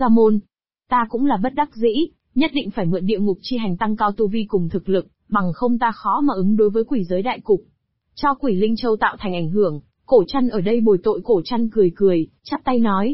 ra môn. Ta cũng là bất đắc dĩ, nhất định phải mượn địa ngục chi hành tăng cao tu vi cùng thực lực, bằng không ta khó mà ứng đối với quỷ giới đại cục. Cho Quỷ Linh Châu tạo thành ảnh hưởng, Cổ Trăn ở đây bồi tội. Cổ Trăn cười cười, chắp tay nói.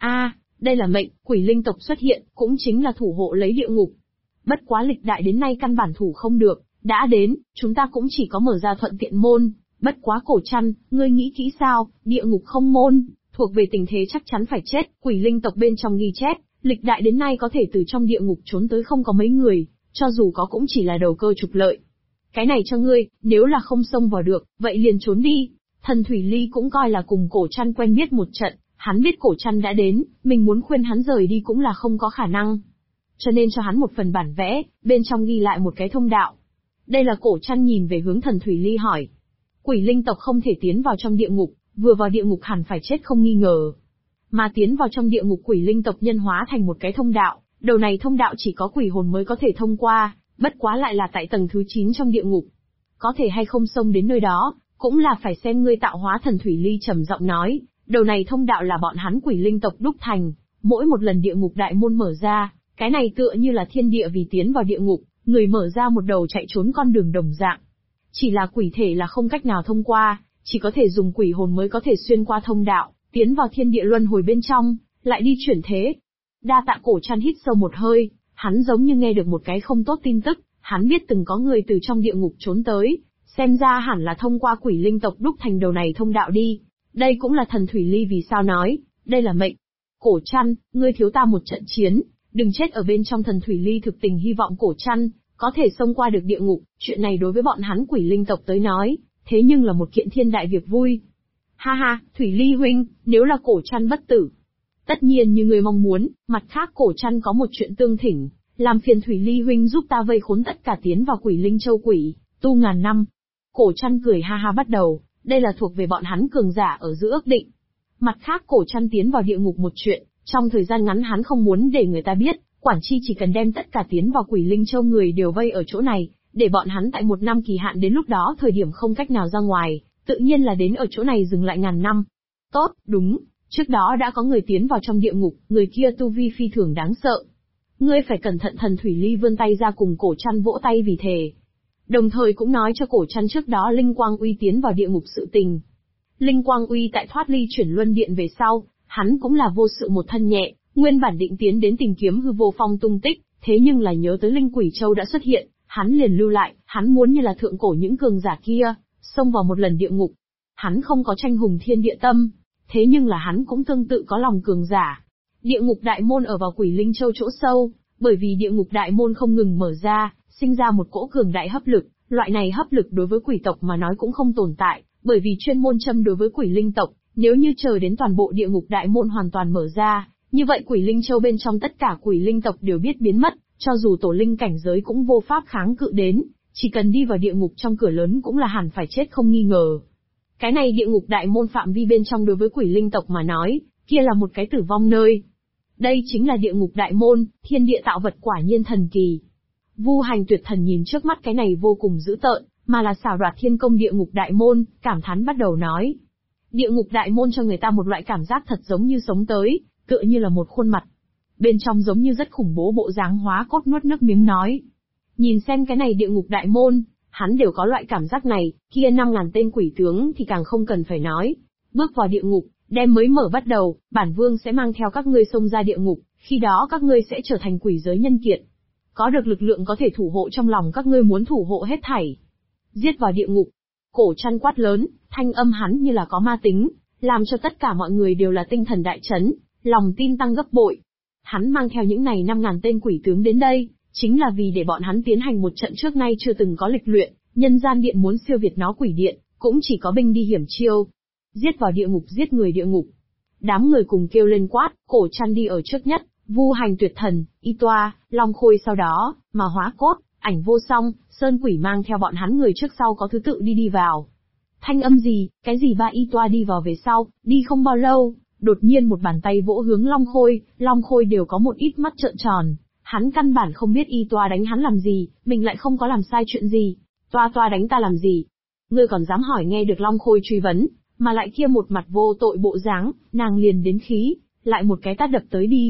Đây là mệnh, Quỷ Linh tộc xuất hiện, cũng chính là thủ hộ lấy địa ngục. Bất quá lịch đại đến nay căn bản thủ không được, đã đến, chúng ta cũng chỉ có mở ra thuận tiện môn. Bất quá Cổ Trăn, ngươi nghĩ kỹ sao, địa ngục không môn, thuộc về tình thế chắc chắn phải chết. Quỷ Linh tộc bên trong ghi chép, lịch đại đến nay có thể từ trong địa ngục trốn tới không có mấy người, cho dù có cũng chỉ là đầu cơ trục lợi. Cái này cho ngươi, nếu là không xông vào được, vậy liền trốn đi. Thần Thủy Ly cũng coi là cùng Cổ Trăn quen biết một trận, hắn biết Cổ Trăn đã đến, mình muốn khuyên hắn rời đi cũng là không có khả năng. Cho nên cho hắn một phần bản vẽ, bên trong ghi lại một cái thông đạo. Đây là Cổ Trăn nhìn về hướng Thần Thủy Ly hỏi. Quỷ Linh tộc không thể tiến vào trong địa ngục, vừa vào địa ngục hẳn phải chết không nghi ngờ. Mà tiến vào trong địa ngục Quỷ Linh tộc nhân hóa thành một cái thông đạo, đầu này thông đạo chỉ có quỷ hồn mới có thể thông qua, bất quá lại là tại tầng thứ 9 trong địa ngục. Có thể hay không xông đến nơi đó, cũng là phải xem ngươi tạo hóa. Thần Thủy Ly trầm giọng nói, đầu này thông đạo là bọn hắn Quỷ Linh tộc đúc thành, mỗi một lần địa ngục đại môn mở ra, cái này tựa như là thiên địa vì tiến vào địa ngục, người mở ra một đầu chạy trốn con đường đồng dạng. Chỉ là quỷ thể là không cách nào thông qua, chỉ có thể dùng quỷ hồn mới có thể xuyên qua thông đạo, tiến vào thiên địa luân hồi bên trong, lại đi chuyển thế. Đa tạ. Cổ Trăn hít sâu một hơi, hắn giống như nghe được một cái không tốt tin tức, hắn biết từng có người từ trong địa ngục trốn tới, xem ra hẳn là thông qua Quỷ Linh tộc đúc thành đầu này thông đạo đi. Đây cũng là Thần Thủy Ly vì sao nói, đây là mệnh. Cổ Trăn, ngươi thiếu ta một trận chiến, đừng chết ở bên trong. Thần Thủy Ly thực tình hy vọng Cổ Trăn có thể xông qua được địa ngục, chuyện này đối với bọn hắn Quỷ Linh tộc tới nói, thế nhưng là một kiện thiên đại việc vui. Ha ha, Thủy Ly huynh, nếu là Cổ Trăn bất tử, tất nhiên như người mong muốn. Mặt khác Cổ Trăn có một chuyện tương thỉnh, làm phiền Thủy Ly huynh giúp ta vây khốn tất cả tiến vào Quỷ Linh Châu quỷ, tu ngàn năm. Cổ Trăn cười ha ha bắt đầu, đây là thuộc về bọn hắn cường giả ở giữa ước định. Mặt khác Cổ Trăn tiến vào địa ngục một chuyện, trong thời gian ngắn hắn không muốn để người ta biết, quản chi chỉ cần đem tất cả tiến vào Quỷ Linh Châu người đều vây ở chỗ này, để bọn hắn tại 1 năm kỳ hạn, đến lúc đó thời điểm không cách nào ra ngoài, tự nhiên là đến ở chỗ này dừng lại ngàn năm. Tốt, đúng, trước đó đã có người tiến vào trong địa ngục, người kia tu vi phi thường đáng sợ. Ngươi phải cẩn thận. Thần Thủy Ly vươn tay ra cùng Cổ Trăn vỗ tay vì thề. Đồng thời cũng nói cho Cổ Trăn trước đó Linh Quang Uy tiến vào địa ngục sự tình. Linh Quang Uy tại thoát ly chuyển luân điện về sau, hắn cũng là vô sự một thân nhẹ, nguyên bản định tiến đến tìm kiếm Hư Vô Phong tung tích, thế nhưng là nhớ tới Linh Quỷ Châu đã xuất hiện, hắn liền lưu lại, hắn muốn như là thượng cổ những cường giả kia, xông vào một lần địa ngục. Hắn không có tranh hùng thiên địa tâm, thế nhưng là hắn cũng tương tự có lòng cường giả. Địa ngục đại môn ở vào Quỷ Linh Châu chỗ sâu, bởi vì địa ngục đại môn không ngừng mở ra, sinh ra một cỗ cường đại hấp lực, loại này hấp lực đối với quỷ tộc mà nói cũng không tồn tại, bởi vì chuyên môn châm đối với Quỷ Linh tộc, nếu như chờ đến toàn bộ địa ngục đại môn hoàn toàn mở ra, như vậy Quỷ Linh Châu bên trong tất cả Quỷ Linh tộc đều biết biến mất, cho dù tổ linh cảnh giới cũng vô pháp kháng cự đến, chỉ cần đi vào địa ngục trong cửa lớn cũng là hẳn phải chết không nghi ngờ. Cái này địa ngục đại môn phạm vi bên trong đối với Quỷ Linh tộc mà nói, kia là một cái tử vong nơi. Đây chính là địa ngục đại môn, thiên địa tạo vật quả nhiên thần kỳ. Vu Hành Tuyệt Thần nhìn trước mắt cái này vô cùng dữ tợn, mà là xảo đoạt thiên công địa ngục đại môn, cảm thán bắt đầu nói. Địa ngục đại môn cho người ta một loại cảm giác thật giống như sống tới, tựa như là một khuôn mặt. Bên trong giống như rất khủng bố bộ dáng. Hóa Cốt nuốt nước miếng nói. Nhìn xem cái này địa ngục đại môn, hắn đều có loại cảm giác này, kia 5.000 tên quỷ tướng thì càng không cần phải nói. Bước vào địa ngục, đêm mới mở bắt đầu, bản vương sẽ mang theo các ngươi xông ra địa ngục, khi đó các ngươi sẽ trở thành quỷ giới nhân kiệt. Có được lực lượng có thể thủ hộ trong lòng các ngươi muốn thủ hộ hết thảy. Giết vào địa ngục. Cổ Trăn quát lớn, thanh âm hắn như là có ma tính, làm cho tất cả mọi người đều là tinh thần đại chấn, lòng tin tăng gấp bội. Hắn mang theo những này 5.000 tên quỷ tướng đến đây, chính là vì để bọn hắn tiến hành một trận trước nay chưa từng có lịch luyện, nhân gian điện muốn siêu việt nó quỷ điện, cũng chỉ có binh đi hiểm chiêu. Giết vào địa ngục, giết người địa ngục. Đám người cùng kêu lên quát, Cổ Trăn đi ở trước nhất, Vu Hành Tuyệt Thần, Y Toa, Long Khôi sau đó, mà Hóa Cốt, Ảnh Vô Song, Sơn Quỷ mang theo bọn hắn người trước sau có thứ tự đi vào. Thanh âm gì, cái gì ba Y Toa đi vào về sau, đi không bao lâu, đột nhiên một bàn tay vỗ hướng Long Khôi đều có một ít mắt trợn tròn, hắn căn bản không biết Y Toa đánh hắn làm gì, mình lại không có làm sai chuyện gì, Toa đánh ta làm gì? Ngươi còn dám hỏi? Nghe được Long Khôi truy vấn, mà lại kia một mặt vô tội bộ dáng, nàng liền đến khí, lại một cái tát đập tới đi.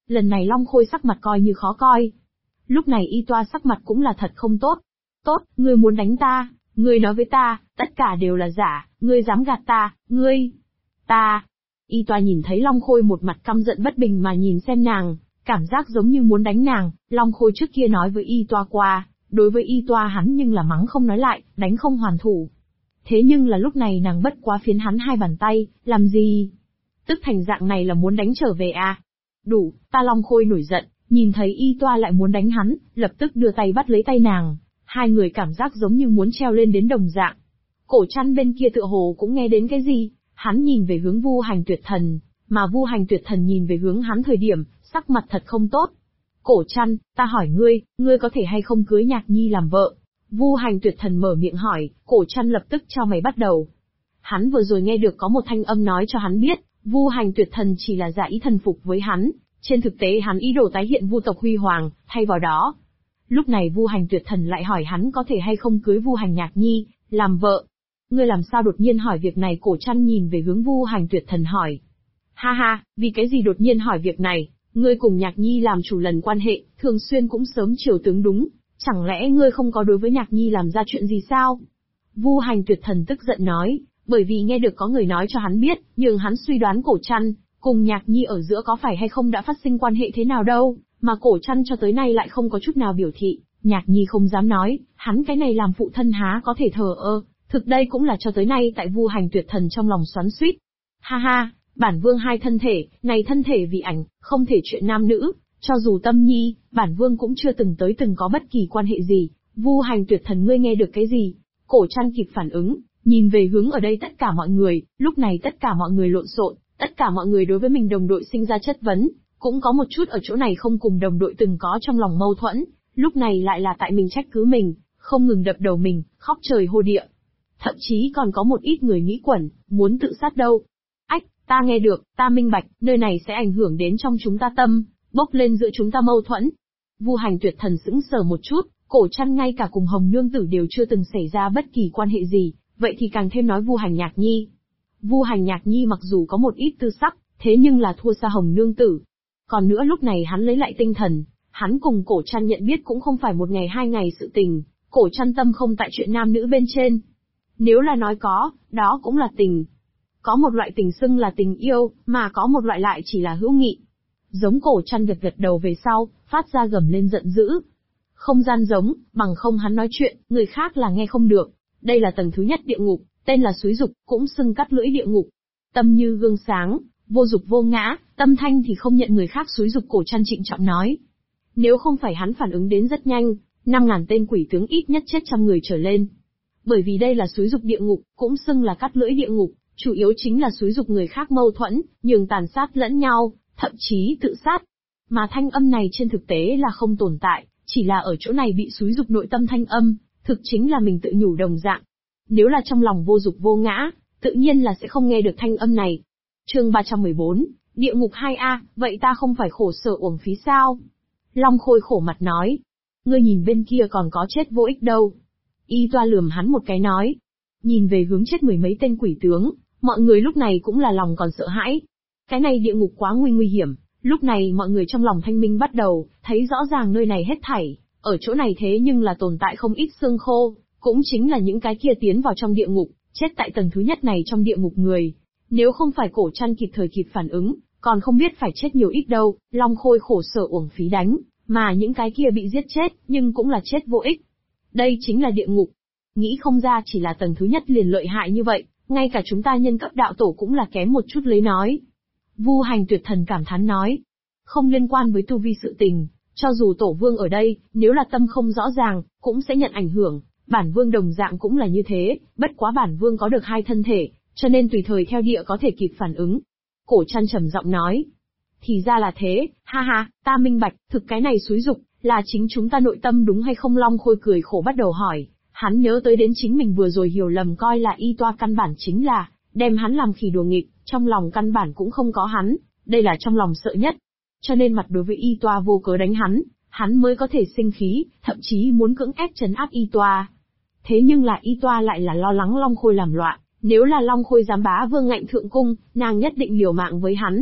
Lần này Long Khôi sắc mặt coi như khó coi. Lúc này Y Toa sắc mặt cũng là thật không tốt. Tốt, ngươi muốn đánh ta, ngươi nói với ta, tất cả đều là giả, ngươi dám gạt ta, ngươi. Ta. Y Toa nhìn thấy Long Khôi một mặt căm giận bất bình mà nhìn xem nàng, cảm giác giống như muốn đánh nàng. Long Khôi trước kia nói với Y Toa qua, đối với Y Toa hắn nhưng là mắng không nói lại, đánh không hoàn thủ. Thế nhưng là lúc này nàng bất quá phiến hắn 2 bàn tay, làm gì? Tức thành dạng này là muốn đánh trở về à? Đủ, ta Long Khôi nổi giận, nhìn thấy Y Toa lại muốn đánh hắn, lập tức đưa tay bắt lấy tay nàng. 2 người cảm giác giống như muốn treo lên đến đồng dạng. Cổ Trăn bên kia tựa hồ cũng nghe đến cái gì, hắn nhìn về hướng Vu Hành Tuyệt Thần, mà Vu Hành Tuyệt Thần nhìn về hướng hắn thời điểm, sắc mặt thật không tốt. Cổ Trăn, ta hỏi ngươi có thể hay không cưới Nhạc Nhi làm vợ? Vu Hành Tuyệt Thần mở miệng hỏi, Cổ Trăn lập tức chau mày bắt đầu. Hắn vừa rồi nghe được có một thanh âm nói cho hắn biết, Vu Hành Tuyệt Thần chỉ là giả ý thần phục với hắn, trên thực tế hắn ý đồ tái hiện Vu tộc huy hoàng, thay vào đó. Lúc này Vu Hành Tuyệt Thần lại hỏi hắn có thể hay không cưới Vu Hành Nhạc Nhi, làm vợ. Ngươi làm sao đột nhiên hỏi việc này? Cổ Trăn nhìn về hướng Vu Hành Tuyệt Thần hỏi. Ha ha, vì cái gì đột nhiên hỏi việc này? Ngươi cùng Nhạc Nhi làm chủ lần quan hệ, thường xuyên cũng sớm chiều tướng đúng, chẳng lẽ ngươi không có đối với Nhạc Nhi làm ra chuyện gì sao? Vu Hành Tuyệt Thần tức giận nói, bởi vì nghe được có người nói cho hắn biết, nhưng hắn suy đoán Cổ Trăn cùng Nhạc Nhi ở giữa có phải hay không đã phát sinh quan hệ thế nào đâu, mà Cổ Trăn cho tới nay lại không có chút nào biểu thị. Nhạc Nhi không dám nói, hắn cái này làm phụ thân há có thể thờ ơ, thực đây cũng là cho tới nay tại Vu Hành Tuyệt Thần trong lòng xoắn xuýt. Ha ha, bản vương 2 thân thể, này thân thể vì ảnh, không thể chuyện nam nữ, cho dù Tâm Nhi, bản vương cũng chưa từng có bất kỳ quan hệ gì. Vu Hành Tuyệt Thần, ngươi nghe được cái gì? Cổ Trăn kịp phản ứng, nhìn về hướng ở đây tất cả mọi người, lúc này tất cả mọi người lộn xộn, tất cả mọi người đối với mình đồng đội sinh ra chất vấn, cũng có một chút ở chỗ này không cùng đồng đội từng có trong lòng mâu thuẫn, lúc này lại là tại mình trách cứ mình, không ngừng đập đầu mình, khóc trời hô địa. Thậm chí còn có một ít người nghĩ quẩn, muốn tự sát đâu. Ách, ta nghe được, ta minh bạch, nơi này sẽ ảnh hưởng đến trong chúng ta tâm, bốc lên giữa chúng ta mâu thuẫn. Vu Hành Tuyệt Thần sững sờ một chút, Cổ Trăn ngay cả cùng Hồng Nương Tử đều chưa từng xảy ra bất kỳ quan hệ gì, vậy thì càng thêm nói Vu Hành Nhạc Nhi. Vu Hành Nhạc Nhi mặc dù có một ít tư sắc, thế nhưng là thua xa Hồng Nương Tử. Còn nữa lúc này hắn lấy lại tinh thần, hắn cùng Cổ Trăn nhận biết cũng không phải 1 ngày 2 ngày sự tình, Cổ Trăn tâm không tại chuyện nam nữ bên trên. Nếu là nói có, đó cũng là tình. Có một loại tình xưng là tình yêu, mà có một loại lại chỉ là hữu nghị. Giống Cổ Trăn gật đầu về sau, phát ra gầm lên giận dữ. Không gian giống, bằng không hắn nói chuyện, người khác là nghe không được. Đây là tầng thứ nhất địa ngục, tên là xúy dục, cũng xưng cắt lưỡi địa ngục. Tâm như gương sáng, vô dục vô ngã, tâm thanh thì không nhận người khác xúy dục. Cổ Trăn trịnh trọng nói. Nếu không phải hắn phản ứng đến rất nhanh, 5.000 tên quỷ tướng ít nhất chết 100 người trở lên. Bởi vì đây là xúy dục địa ngục, cũng xưng là cắt lưỡi địa ngục, chủ yếu chính là xúy dục người khác mâu thuẫn, nhường tàn sát lẫn nhau, thậm chí tự sát. Mà thanh âm này trên thực tế là không tồn tại, chỉ là ở chỗ này bị xúy dục nội tâm thanh âm, thực chính là mình tự nhủ đồng dạng. Nếu là trong lòng vô dục vô ngã, tự nhiên là sẽ không nghe được thanh âm này. Chương 314, Địa ngục 2A, vậy ta không phải khổ sở uổng phí sao? Long Khôi khổ mặt nói. Ngươi nhìn bên kia còn có chết vô ích đâu. Y Toa lườm hắn một cái nói. Nhìn về hướng chết 10 mấy tên quỷ tướng, mọi người lúc này cũng là lòng còn sợ hãi. Cái này địa ngục quá nguy hiểm, lúc này mọi người trong lòng thanh minh bắt đầu, thấy rõ ràng nơi này hết thảy, ở chỗ này thế nhưng là tồn tại không ít xương khô, cũng chính là những cái kia tiến vào trong địa ngục, chết tại tầng thứ nhất này trong địa ngục người. Nếu không phải Cổ Trăn kịp thời kịp phản ứng, còn không biết phải chết nhiều ít đâu. Long Khôi khổ sở uổng phí đánh, mà những cái kia bị giết chết, nhưng cũng là chết vô ích. Đây chính là địa ngục. Nghĩ không ra chỉ là tầng thứ nhất liền lợi hại như vậy, ngay cả chúng ta nhân cấp đạo tổ cũng là kém một chút lấy nói. Vu Hành Tuyệt Thần cảm thán nói. Không liên quan với tu vi sự tình, cho dù tổ vương ở đây, nếu là tâm không rõ ràng, cũng sẽ nhận ảnh hưởng. Bản vương đồng dạng cũng là như thế, bất quá bản vương có được 2 thân thể, cho nên tùy thời theo địa có thể kịp phản ứng. Cổ Trăn trầm giọng nói. Thì ra là thế, ha ha, ta minh bạch, thực cái này xúi dục, là chính chúng ta nội tâm đúng hay không? Long Khôi cười khổ bắt đầu hỏi, hắn nhớ tới đến chính mình vừa rồi hiểu lầm coi là Y Toa căn bản chính là, đem hắn làm khỉ đùa nghịch, trong lòng căn bản cũng không có hắn, đây là trong lòng sợ nhất. Cho nên mặt đối với Y Toa vô cớ đánh hắn mới có thể sinh khí, thậm chí muốn cưỡng ép trấn áp Y Toa. Thế nhưng là Y Toa lại là lo lắng Long Khôi làm loạn, nếu là Long Khôi dám bá vương ngạnh thượng cung, nàng nhất định liều mạng với hắn.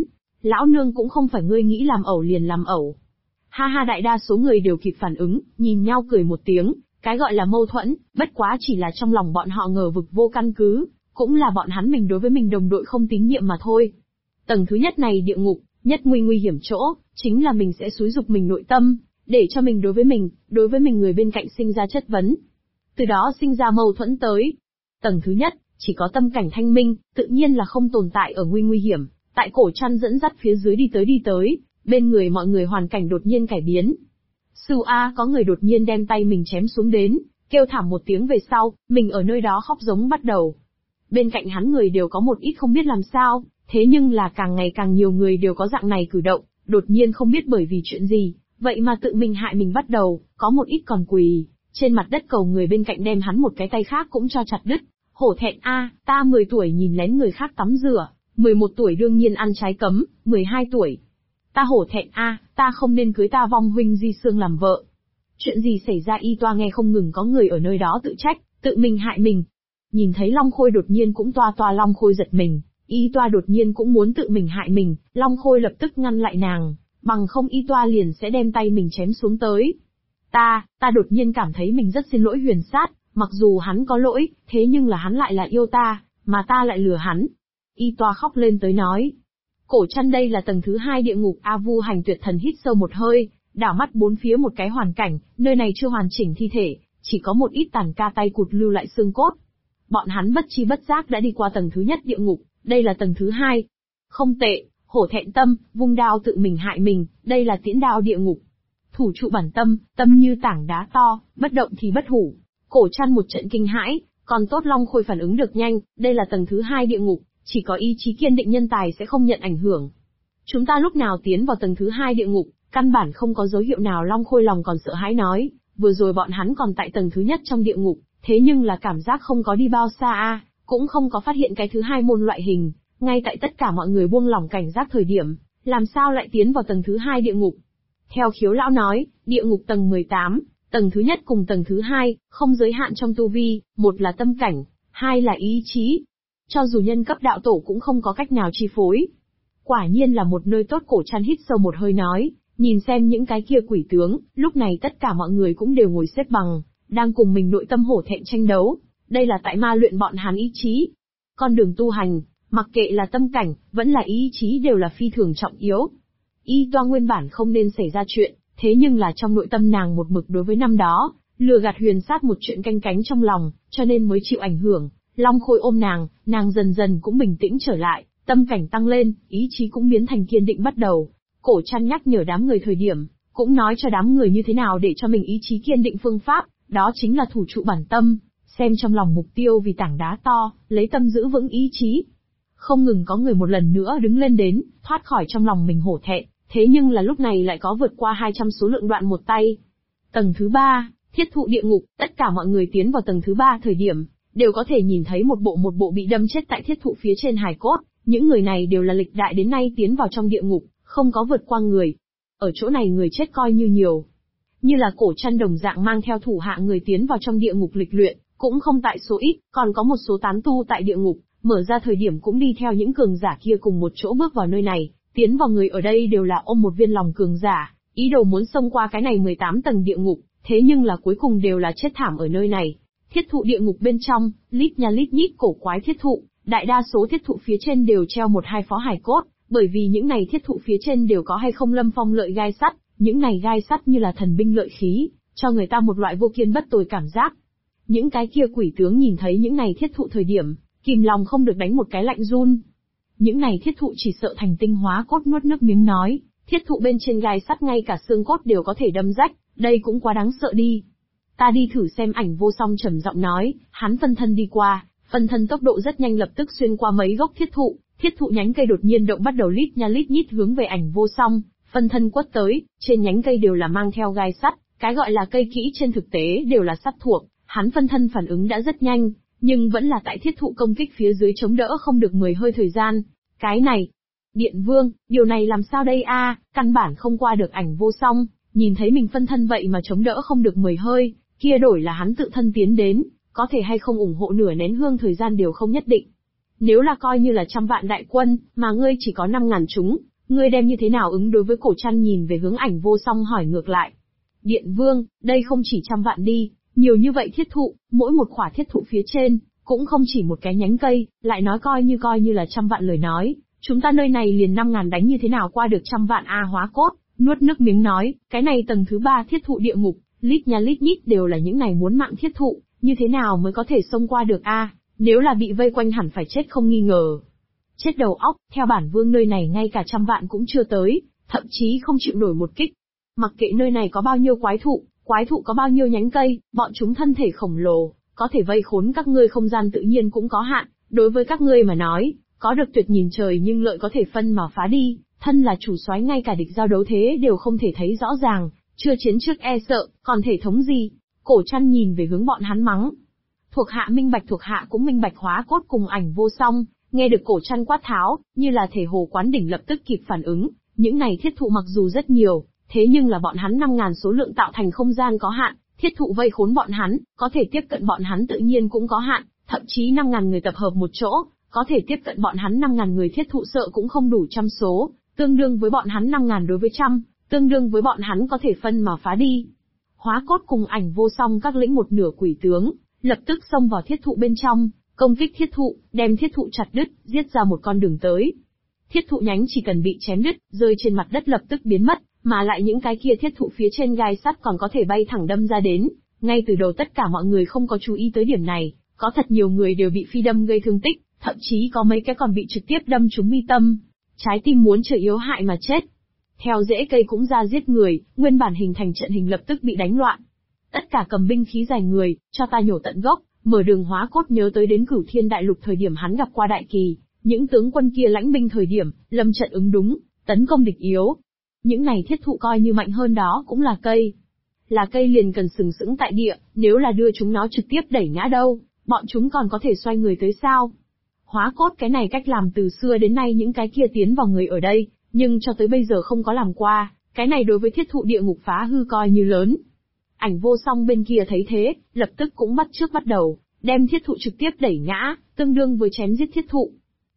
Lão nương cũng không phải ngươi nghĩ làm ẩu liền làm ẩu. Ha ha, đại đa số người đều kịp phản ứng, nhìn nhau cười một tiếng, cái gọi là mâu thuẫn, bất quá chỉ là trong lòng bọn họ ngờ vực vô căn cứ, cũng là bọn hắn mình đối với mình đồng đội không tín nhiệm mà thôi. Tầng thứ nhất này địa ngục, nhất nguy hiểm chỗ, chính là mình sẽ xúi dục mình nội tâm, để cho mình đối với mình người bên cạnh sinh ra chất vấn. Từ đó sinh ra mâu thuẫn tới. Tầng thứ nhất, chỉ có tâm cảnh thanh minh, tự nhiên là không tồn tại ở nguy hiểm, tại cổ trăn dẫn dắt phía dưới đi tới, bên người mọi người hoàn cảnh đột nhiên cải biến. Sư A, có người đột nhiên đem tay mình chém xuống đến, kêu thảm một tiếng về sau, mình ở nơi đó khóc giống bắt đầu. Bên cạnh hắn người đều có một ít không biết làm sao, thế nhưng là càng ngày càng nhiều người đều có dạng này cử động, đột nhiên không biết bởi vì chuyện gì, vậy mà tự mình hại mình bắt đầu, có một ít còn quỳ trên mặt đất cầu người bên cạnh đem hắn một cái tay khác cũng cho chặt đứt. Hổ thẹn A, ta 10 tuổi nhìn lén người khác tắm rửa, 11 tuổi đương nhiên ăn trái cấm, 12 tuổi. Ta hổ thẹn A, ta không nên cưới ta vong huynh Di Sương làm vợ. Chuyện gì xảy ra? Y toa nghe không ngừng có người ở nơi đó tự trách, tự mình hại mình. Nhìn thấy Long Khôi đột nhiên cũng toa Long Khôi giật mình, Y toa đột nhiên cũng muốn tự mình hại mình, Long Khôi lập tức ngăn lại nàng, bằng không Y toa liền sẽ đem tay mình chém xuống tới. Ta đột nhiên cảm thấy mình rất xin lỗi Huyền Sát, mặc dù hắn có lỗi, thế nhưng là hắn lại là yêu ta, mà ta lại lừa hắn. Y toa khóc lên tới nói. Cổ Trăn, đây là tầng thứ 2 địa ngục. A Vu Hành Tuyệt Thần hít sâu một hơi, đảo mắt bốn phía một cái hoàn cảnh, nơi này chưa hoàn chỉnh thi thể, chỉ có một ít tàn ca tay cụt lưu lại xương cốt. Bọn hắn bất chi bất giác đã đi qua tầng thứ nhất địa ngục, đây là tầng thứ 2. Không tệ, hổ thẹn tâm, vung đao tự mình hại mình, đây là tiễn đao địa ngục. Thủ trụ bản tâm, tâm như tảng đá to, bất động thì bất hủ. Cổ Trăn một trận kinh hãi, còn tốt Long Khôi phản ứng được nhanh, đây là tầng thứ 2 địa ngục, chỉ có ý chí kiên định nhân tài sẽ không nhận ảnh hưởng. Chúng ta lúc nào tiến vào tầng thứ 2 địa ngục, căn bản không có dấu hiệu nào. Long Khôi lòng còn sợ hãi nói, vừa rồi bọn hắn còn tại tầng thứ nhất trong địa ngục, thế nhưng là cảm giác không có đi bao xa cũng không có phát hiện cái thứ 2 môn loại hình, ngay tại tất cả mọi người buông lỏng cảnh giác thời điểm, làm sao lại tiến vào tầng thứ 2 địa ngục. Theo Khiếu lão nói, địa ngục tầng 18, tầng thứ nhất cùng tầng thứ 2, không giới hạn trong tu vi, một là tâm cảnh, hai là ý chí. Cho dù nhân cấp đạo tổ cũng không có cách nào chi phối. Quả nhiên là một nơi tốt. Cổ Trăn hít sâu một hơi nói, nhìn xem những cái kia quỷ tướng, lúc này tất cả mọi người cũng đều ngồi xếp bằng, đang cùng mình nội tâm hổ thẹn tranh đấu. Đây là tại ma luyện bọn hắn ý chí. Con đường tu hành, mặc kệ là tâm cảnh, vẫn là ý chí đều là phi thường trọng yếu. Y toa nguyên bản không nên xảy ra chuyện, thế nhưng là trong nội tâm nàng một mực đối với năm đó, lừa gạt Huyền Sát một chuyện canh cánh trong lòng, cho nên mới chịu ảnh hưởng. Long Khôi ôm nàng dần dần cũng bình tĩnh trở lại, tâm cảnh tăng lên, ý chí cũng biến thành kiên định bắt đầu. Cổ Trăn nhắc nhở đám người thời điểm, cũng nói cho đám người như thế nào để cho mình ý chí kiên định. Phương pháp, đó chính là thủ trụ bản tâm, xem trong lòng mục tiêu vì tảng đá to, lấy tâm giữ vững ý chí. Không ngừng có người một lần nữa đứng lên đến, thoát khỏi trong lòng mình hổ thẹn, thế nhưng là lúc này lại có vượt qua 200 số lượng đoạn một tay. Tầng thứ 3, thiết thụ địa ngục, tất cả mọi người tiến vào tầng thứ 3 thời điểm, đều có thể nhìn thấy một bộ bị đâm chết tại thiết thụ phía trên hài cốt, những người này đều là lịch đại đến nay tiến vào trong địa ngục, không có vượt qua người. Ở chỗ này người chết coi như nhiều. Như là Cổ Trăn đồng dạng mang theo thủ hạ người tiến vào trong địa ngục lịch luyện, cũng không tại số ít, còn có một số tán tu tại địa ngục, mở ra thời điểm cũng đi theo những cường giả kia cùng một chỗ bước vào nơi này, tiến vào người ở đây đều là ôm một viên lòng cường giả, ý đồ muốn xông qua cái này 18 tầng địa ngục, thế nhưng là cuối cùng đều là chết thảm ở nơi này. Thiết thụ địa ngục bên trong, lít nha lít nhít cổ quái thiết thụ, đại đa số thiết thụ phía trên đều treo một hai phó hài cốt, bởi vì những này thiết thụ phía trên đều có hay không lâm phong lợi gai sắt, những này gai sắt như là thần binh lợi khí, cho người ta một loại vô kiên bất tồi cảm giác. Những cái kia quỷ tướng nhìn thấy những này thiết thụ thời điểm, kìm lòng không được đánh một cái lạnh run. Những này thiết thụ chỉ sợ thành tinh hóa cốt. Nuốt nước miếng nói, thiết thụ bên trên gai sắt ngay cả xương cốt đều có thể đâm rách, đây cũng quá đáng sợ đi. Ta đi thử xem. Ảnh Vô Song trầm giọng nói, hắn phân thân đi qua, phân thân tốc độ rất nhanh lập tức xuyên qua mấy gốc thiết thụ nhánh cây đột nhiên động bắt đầu lít nha lít nhít hướng về Ảnh Vô Song, phân thân quất tới, trên nhánh cây đều là mang theo gai sắt, cái gọi là cây kỹ trên thực tế đều là sắt thuộc, hắn phân thân phản ứng đã rất nhanh, nhưng vẫn là tại thiết thụ công kích phía dưới chống đỡ không được 10 hơi thời gian. Cái này, Điện Vương, điều này làm sao đây căn bản không qua được Ảnh Vô Song, nhìn thấy mình phân thân vậy mà chống đỡ không được 10 hơi, kia đổi là hắn tự thân tiến đến, có thể hay không ủng hộ nửa nén hương thời gian đều không nhất định. Nếu là coi như là trăm vạn đại quân, mà ngươi chỉ có 5.000 chúng, ngươi đem như thế nào ứng đối với Cổ Trăn nhìn về hướng Ảnh Vô Song hỏi ngược lại. Điện Vương, đây không chỉ trăm vạn đi, nhiều như vậy thiết thụ, mỗi một khỏa thiết thụ phía trên, cũng không chỉ một cái nhánh cây, lại nói coi như là trăm vạn lời nói, chúng ta nơi này liền 5.000 đánh như thế nào qua được trăm vạn a Hóa Cốt, nuốt nước miếng nói, cái này tầng thứ 3 thiết thụ địa ngục, lít nha lít nhít đều là những này muốn mạng thiết thụ, như thế nào mới có thể xông qua được a? Nếu là bị vây quanh hẳn phải chết không nghi ngờ. Chết đầu óc, theo bản vương nơi này ngay cả trăm vạn cũng chưa tới, thậm chí không chịu nổi một kích. Mặc kệ nơi này có bao nhiêu quái thụ có bao nhiêu nhánh cây, bọn chúng thân thể khổng lồ, có thể vây khốn các ngươi không gian tự nhiên cũng có hạn, đối với các ngươi mà nói, có được tuyệt nhìn trời nhưng lợi có thể phân mà phá đi, thân là chủ soái ngay cả địch giao đấu thế đều không thể thấy rõ ràng, chưa chiến trước e sợ, còn thể thống gì? Cổ Trăn nhìn về hướng bọn hắn mắng. Thuộc hạ minh bạch, thuộc hạ cũng minh bạch. Hóa Cốt cùng Ảnh Vô Song, nghe được Cổ Trăn quát tháo, như là thể hồ quán đỉnh lập tức kịp phản ứng, những này thiết thụ mặc dù rất nhiều, thế nhưng là bọn hắn 5.000 số lượng tạo thành không gian có hạn, thiết thụ vây khốn bọn hắn, có thể tiếp cận bọn hắn tự nhiên cũng có hạn, thậm chí 5.000 người tập hợp một chỗ, có thể tiếp cận bọn hắn 5.000 người thiết thụ sợ cũng không đủ trăm số, tương đương với bọn hắn 5.000 đối với trăm, tương đương với bọn hắn có thể phân mà phá đi. Hóa Cốt cùng Ảnh Vô Song các lĩnh một nửa quỷ tướng, lập tức xông vào thiết thụ bên trong, công kích thiết thụ, đem thiết thụ chặt đứt, giết ra một con đường tới. Thiết thụ nhánh chỉ cần bị chém đứt, rơi trên mặt đất lập tức biến mất, mà lại những cái kia thiết thụ phía trên gai sắt còn có thể bay thẳng đâm ra đến. Ngay từ đầu tất cả mọi người không có chú ý tới điểm này, có thật nhiều người đều bị phi đâm gây thương tích, thậm chí có mấy cái còn bị trực tiếp đâm trúng mi tâm. Trái tim muốn trở yếu hại mà chết. Theo rễ cây cũng ra giết người, nguyên bản hình thành trận hình lập tức bị đánh loạn. Tất cả cầm binh khí dài người, cho ta nhổ tận gốc, mở đường. Hóa Cốt nhớ tới đến Cửu Thiên Đại Lục thời điểm hắn gặp qua Đại Kỳ, những tướng quân kia lãnh binh thời điểm, lâm trận ứng đúng, tấn công địch yếu. Những này thiết thụ coi như mạnh hơn đó cũng là cây. Là cây liền cần sừng sững tại địa, nếu là đưa chúng nó trực tiếp đẩy ngã đâu, bọn chúng còn có thể xoay người tới sao? Hóa Cốt cái này cách làm từ xưa đến nay những cái kia tiến vào người ở đây, nhưng cho tới bây giờ không có làm qua, cái này đối với thiết thụ địa ngục phá hư coi như lớn. Ảnh Vô Song bên kia thấy thế, lập tức cũng bắt đầu, đem thiết thụ trực tiếp đẩy ngã, tương đương với chém giết thiết thụ.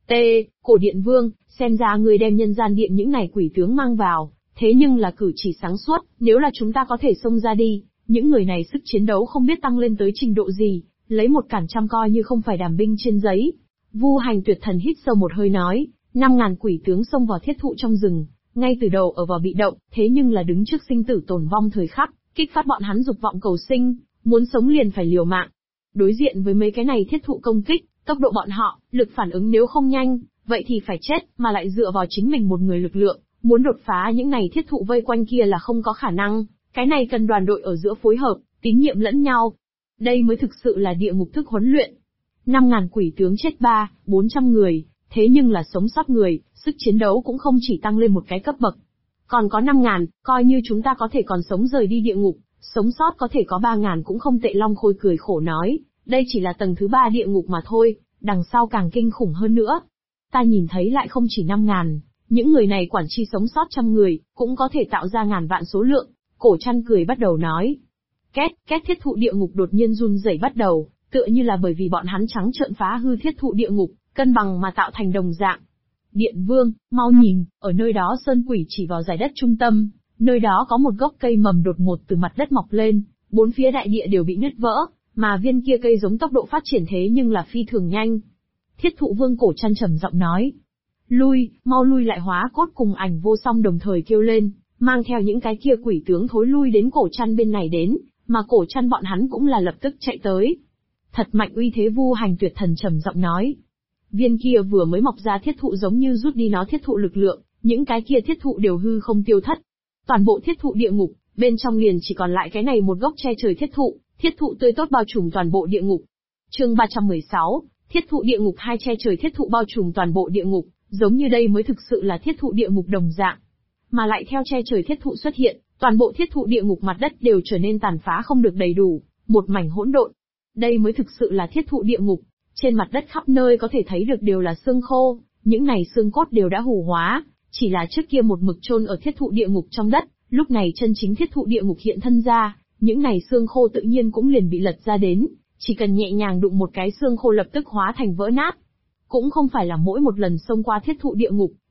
Cổ Điện Vương, xem ra người đem nhân gian điện những này quỷ tướng mang vào, thế nhưng là cử chỉ sáng suốt, nếu là chúng ta có thể xông ra đi, những người này sức chiến đấu không biết tăng lên tới trình độ gì, lấy một cản trăm coi như không phải đàm binh trên giấy. Vu Hành Tuyệt Thần hít sâu một hơi nói, 5.000 quỷ tướng xông vào thiết thụ trong rừng, ngay từ đầu ở vào bị động, thế nhưng là đứng trước sinh tử tồn vong thời khắc, kích phát bọn hắn dục vọng cầu sinh, muốn sống liền phải liều mạng. Đối diện với mấy cái này thiết thụ công kích, tốc độ bọn họ, lực phản ứng nếu không nhanh, vậy thì phải chết, mà lại dựa vào chính mình một người lực lượng, muốn đột phá những này thiết thụ vây quanh kia là không có khả năng, cái này cần đoàn đội ở giữa phối hợp, tín nhiệm lẫn nhau. Đây mới thực sự là địa ngục thức huấn luyện. 5.000 quỷ tướng chết 400 người, thế nhưng là sống sót người, sức chiến đấu cũng không chỉ tăng lên một cái cấp bậc. Còn có 5.000, coi như chúng ta có thể còn sống rời đi địa ngục, sống sót có thể có 3.000 cũng không tệ. Long Khôi cười khổ nói, đây chỉ là tầng thứ 3 địa ngục mà thôi, đằng sau càng kinh khủng hơn nữa. Ta nhìn thấy lại không chỉ 5.000, những người này quản chi sống sót trăm người, cũng có thể tạo ra ngàn vạn số lượng. Cổ Trăn cười bắt đầu nói. Két thiết thụ địa ngục đột nhiên run rẩy bắt đầu, tựa như là bởi vì bọn hắn trắng trợn phá hư thiết thụ địa ngục, cân bằng mà tạo thành đồng dạng. Điện Vương, mau nhìn, ở nơi đó Sơn Quỷ chỉ vào giải đất trung tâm, nơi đó có một gốc cây mầm đột ngột từ mặt đất mọc lên, bốn phía đại địa đều bị nứt vỡ, mà viên kia cây giống tốc độ phát triển thế nhưng là phi thường nhanh. Thiết thụ vương Cổ Trăn trầm giọng nói. Mau lui lại. Hóa Cốt cùng Ảnh Vô Song đồng thời kêu lên, mang theo những cái kia quỷ tướng thối lui đến Cổ Trăn bên này đến, mà Cổ Trăn bọn hắn cũng là lập tức chạy tới. Thật mạnh uy thế. Vu Hành Tuyệt Thần trầm giọng nói. Viên kia vừa mới mọc ra thiết thụ giống như rút đi nó thiết thụ lực lượng, những cái kia thiết thụ đều hư không tiêu thất. Toàn bộ thiết thụ địa ngục, bên trong liền chỉ còn lại cái này một gốc che trời thiết thụ tươi tốt bao trùm toàn bộ địa ngục. Chương 316, thiết thụ địa ngục. Hai che trời thiết thụ bao trùm toàn bộ địa ngục, giống như đây mới thực sự là thiết thụ địa ngục đồng dạng. Mà lại theo che trời thiết thụ xuất hiện, toàn bộ thiết thụ địa ngục mặt đất đều trở nên tàn phá không được đầy đủ, một mảnh hỗn độn. Đây mới thực sự là thiết thụ địa ngục. Trên mặt đất khắp nơi có thể thấy được đều là xương khô, những này xương cốt đều đã hủ hóa, chỉ là trước kia một mực chôn ở thiết thụ địa ngục trong đất, lúc này chân chính thiết thụ địa ngục hiện thân ra, những này xương khô tự nhiên cũng liền bị lật ra đến, chỉ cần nhẹ nhàng đụng một cái xương khô lập tức hóa thành vỡ nát. Cũng không phải là mỗi một lần xông qua thiết thụ địa ngục,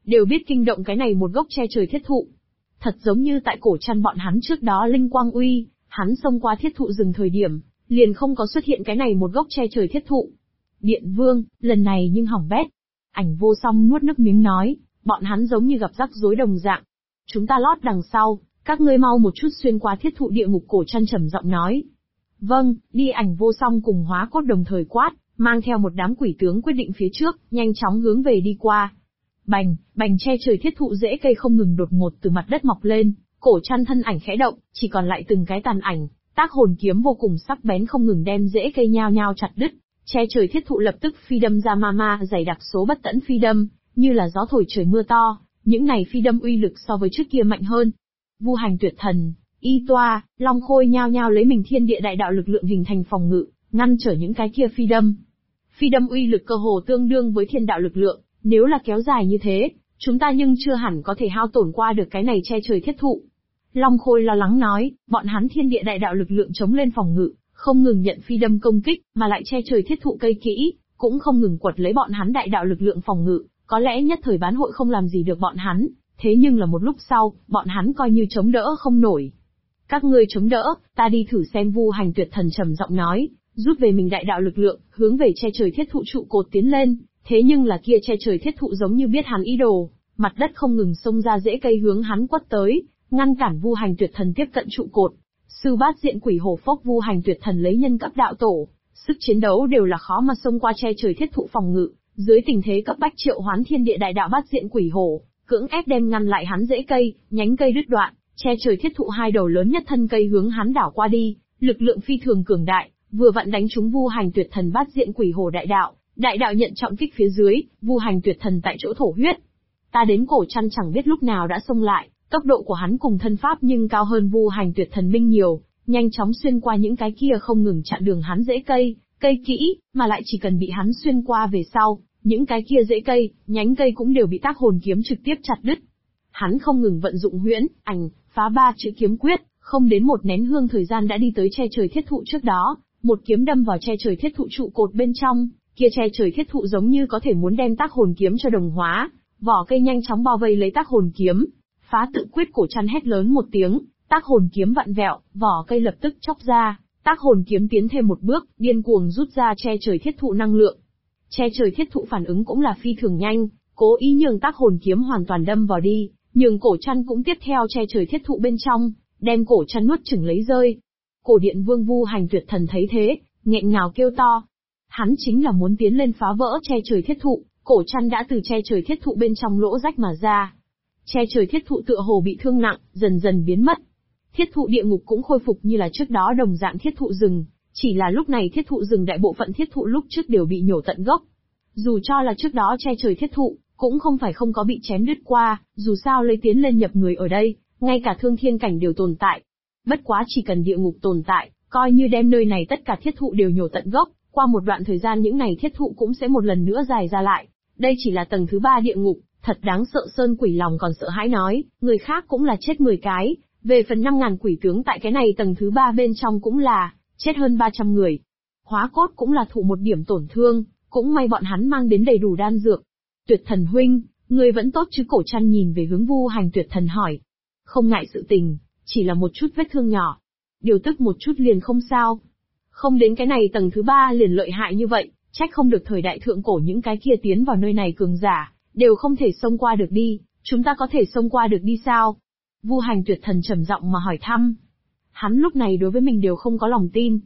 đều biết kinh động cái này một gốc che trời thiết thụ. Thật giống như tại cổ chăn bọn hắn trước đó linh quang uy, hắn xông qua thiết thụ rừng thời điểm, liền không có xuất hiện cái này một gốc che trời thiết thụ. Điện Vương, lần này nhưng hỏng bét. Ảnh Vô Song nuốt nước miếng nói, bọn hắn giống như gặp rắc rối đồng dạng. Chúng ta lót đằng sau, các ngươi mau một chút xuyên qua thiết thụ địa ngục. Cổ chăn trầm giọng nói. Vâng, đi. Ảnh Vô Song cùng Hóa Cốt đồng thời quát, mang theo một đám quỷ tướng quyết định phía trước, nhanh chóng hướng về đi qua. Bành, bành, che trời thiết thụ rễ cây không ngừng đột ngột từ mặt đất mọc lên, cổ chăn thân ảnh khẽ động, chỉ còn lại từng cái tàn ảnh, tác hồn kiếm vô cùng sắc bén không ngừng đem rễ cây nhao nhao chặt đứt. Che trời thiết thụ lập tức phi đâm ra ma dày đặc số bất tận phi đâm, như là gió thổi trời mưa to, những này phi đâm uy lực so với trước kia mạnh hơn. Vu Hành Tuyệt Thần, Y Toa, Long Khôi nhao nhao lấy mình thiên địa đại đạo lực lượng hình thành phòng ngự, ngăn trở những cái kia phi đâm. Phi đâm uy lực cơ hồ tương đương với thiên đạo lực lượng, nếu là kéo dài như thế, chúng ta nhưng chưa hẳn có thể hao tổn qua được cái này che trời thiết thụ. Long Khôi lo lắng nói, bọn hắn thiên địa đại đạo lực lượng chống lên phòng ngự, không ngừng nhận phi đâm công kích, mà lại che trời thiết thụ cây kỹ, cũng không ngừng quật lấy bọn hắn đại đạo lực lượng phòng ngự, có lẽ nhất thời bán hội không làm gì được bọn hắn, thế nhưng là một lúc sau, bọn hắn coi như chống đỡ không nổi. Các ngươi chống đỡ, ta đi thử xem. Vu Hành Tuyệt Thần trầm giọng nói, rút về mình đại đạo lực lượng, hướng về che trời thiết thụ trụ cột tiến lên, thế nhưng là kia che trời thiết thụ giống như biết hắn ý đồ, mặt đất không ngừng xông ra rễ cây hướng hắn quất tới, ngăn cản Vu Hành Tuyệt Thần tiếp cận trụ cột. Sư Bát Diện Quỷ Hổ Phốc. Vu Hành Tuyệt Thần lấy nhân cấp đạo tổ, sức chiến đấu đều là khó mà xông qua che trời thiết thụ phòng ngự, dưới tình thế cấp bách triệu hoán thiên địa đại đạo Bát Diện Quỷ Hổ, cưỡng ép đem ngăn lại hắn rễ cây, nhánh cây đứt đoạn, che trời thiết thụ hai đầu lớn nhất thân cây hướng hắn đảo qua đi, lực lượng phi thường cường đại, vừa vặn đánh trúng Vu Hành Tuyệt Thần Bát Diện Quỷ Hổ đại đạo nhận trọng kích phía dưới, Vu Hành Tuyệt Thần tại chỗ thổ huyết. Ta đến. Cổ chăn chẳng biết lúc nào đã xông lại, tốc độ của hắn cùng thân pháp nhưng cao hơn Vu Hành Tuyệt Thần binh nhiều, nhanh chóng xuyên qua những cái kia không ngừng chặn đường hắn rễ cây, cây kỹ, mà lại chỉ cần bị hắn xuyên qua về sau, những cái kia rễ cây, nhánh cây cũng đều bị tác hồn kiếm trực tiếp chặt đứt. Hắn không ngừng vận dụng huyễn, ảnh, phá ba chữ kiếm quyết, không đến một nén hương thời gian đã đi tới che trời thiết thụ trước đó, một kiếm đâm vào che trời thiết thụ trụ cột bên trong, kia che trời thiết thụ giống như có thể muốn đem tác hồn kiếm cho đồng hóa, vỏ cây nhanh chóng bao vây lấy tác hồn kiếm. Phá tự quyết. Cổ chăn hét lớn một tiếng, tác hồn kiếm vặn vẹo, vỏ cây lập tức chóc ra, tác hồn kiếm tiến thêm một bước, điên cuồng rút ra che trời thiết thụ năng lượng. Che trời thiết thụ phản ứng cũng là phi thường nhanh, cố ý nhường tác hồn kiếm hoàn toàn đâm vào đi, nhường cổ chăn cũng tiếp theo che trời thiết thụ bên trong, đem cổ chăn nuốt chửng lấy rơi. Cổ Điện Vương Vu Hành Tuyệt Thần thấy thế, nghẹn ngào kêu to. Hắn chính là muốn tiến lên phá vỡ che trời thiết thụ, cổ chăn đã từ che trời thiết thụ bên trong lỗ rách mà ra. Che trời thiết thụ tựa hồ bị thương nặng, dần dần biến mất. Thiết thụ địa ngục cũng khôi phục như là trước đó đồng dạng thiết thụ rừng, chỉ là lúc này thiết thụ rừng đại bộ phận thiết thụ lúc trước đều bị nhổ tận gốc. Dù cho là trước đó che trời thiết thụ, cũng không phải không có bị chém đứt qua, dù sao lấy tiến lên nhập người ở đây, ngay cả thương thiên cảnh đều tồn tại. Bất quá chỉ cần địa ngục tồn tại, coi như đem nơi này tất cả thiết thụ đều nhổ tận gốc, qua một đoạn thời gian những này thiết thụ cũng sẽ một lần nữa dài ra lại. Đây chỉ là tầng thứ 3 địa ngục, thật đáng sợ. Sơn Quỷ lòng còn sợ hãi nói, người khác cũng là chết 10 cái, về phần 5.000 quỷ tướng tại cái này tầng thứ 3 bên trong cũng là, chết hơn 300 người. Hóa Cốt cũng là thụ một điểm tổn thương, cũng may bọn hắn mang đến đầy đủ đan dược. Tuyệt Thần huynh, người vẫn tốt chứ? Cổ chăn nhìn về hướng Vu Hành Tuyệt Thần hỏi. Không ngại sự tình, chỉ là một chút vết thương nhỏ. Điều tức một chút liền không sao. Không đến cái này tầng thứ 3 liền lợi hại như vậy, trách không được thời đại thượng cổ những cái kia tiến vào nơi này cường giả, đều không thể xông qua được đi, chúng ta có thể xông qua được đi sao? Vu Hành Tuyệt Thần trầm giọng mà hỏi thăm. Hắn lúc này đối với mình đều không có lòng tin.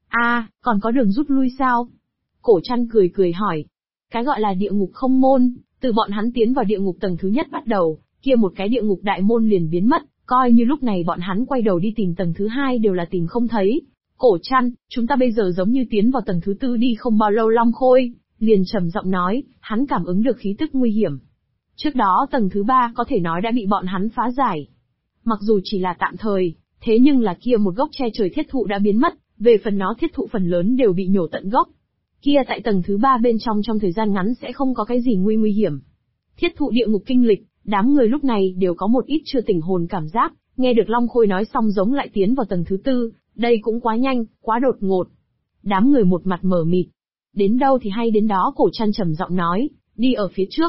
Còn có đường rút lui sao? Cổ chăn cười cười hỏi. Cái gọi là địa ngục không môn, từ bọn hắn tiến vào địa ngục tầng thứ nhất bắt đầu, kia một cái địa ngục đại môn liền biến mất, coi như lúc này bọn hắn quay đầu đi tìm tầng thứ 2 đều là tìm không thấy. Cổ chăn, chúng ta bây giờ giống như tiến vào tầng thứ 4 đi không bao lâu. Long Khôi liền trầm giọng nói, hắn cảm ứng được khí tức nguy hiểm. Trước đó tầng thứ 3 có thể nói đã bị bọn hắn phá giải. Mặc dù chỉ là tạm thời, thế nhưng là kia một gốc che trời thiết thụ đã biến mất, về phần nó thiết thụ phần lớn đều bị nhổ tận gốc. Kia tại tầng thứ 3 bên trong thời gian ngắn sẽ không có cái gì nguy hiểm. Thiết thụ địa ngục kinh lịch, đám người lúc này đều có một ít chưa tỉnh hồn cảm giác, nghe được Long Khôi nói xong giống lại tiến vào tầng thứ 4, đây cũng quá nhanh, quá đột ngột. Đám người một mặt mờ mịt. Đến đâu thì hay đến đó. Cổ chăn trầm giọng nói, đi ở phía trước.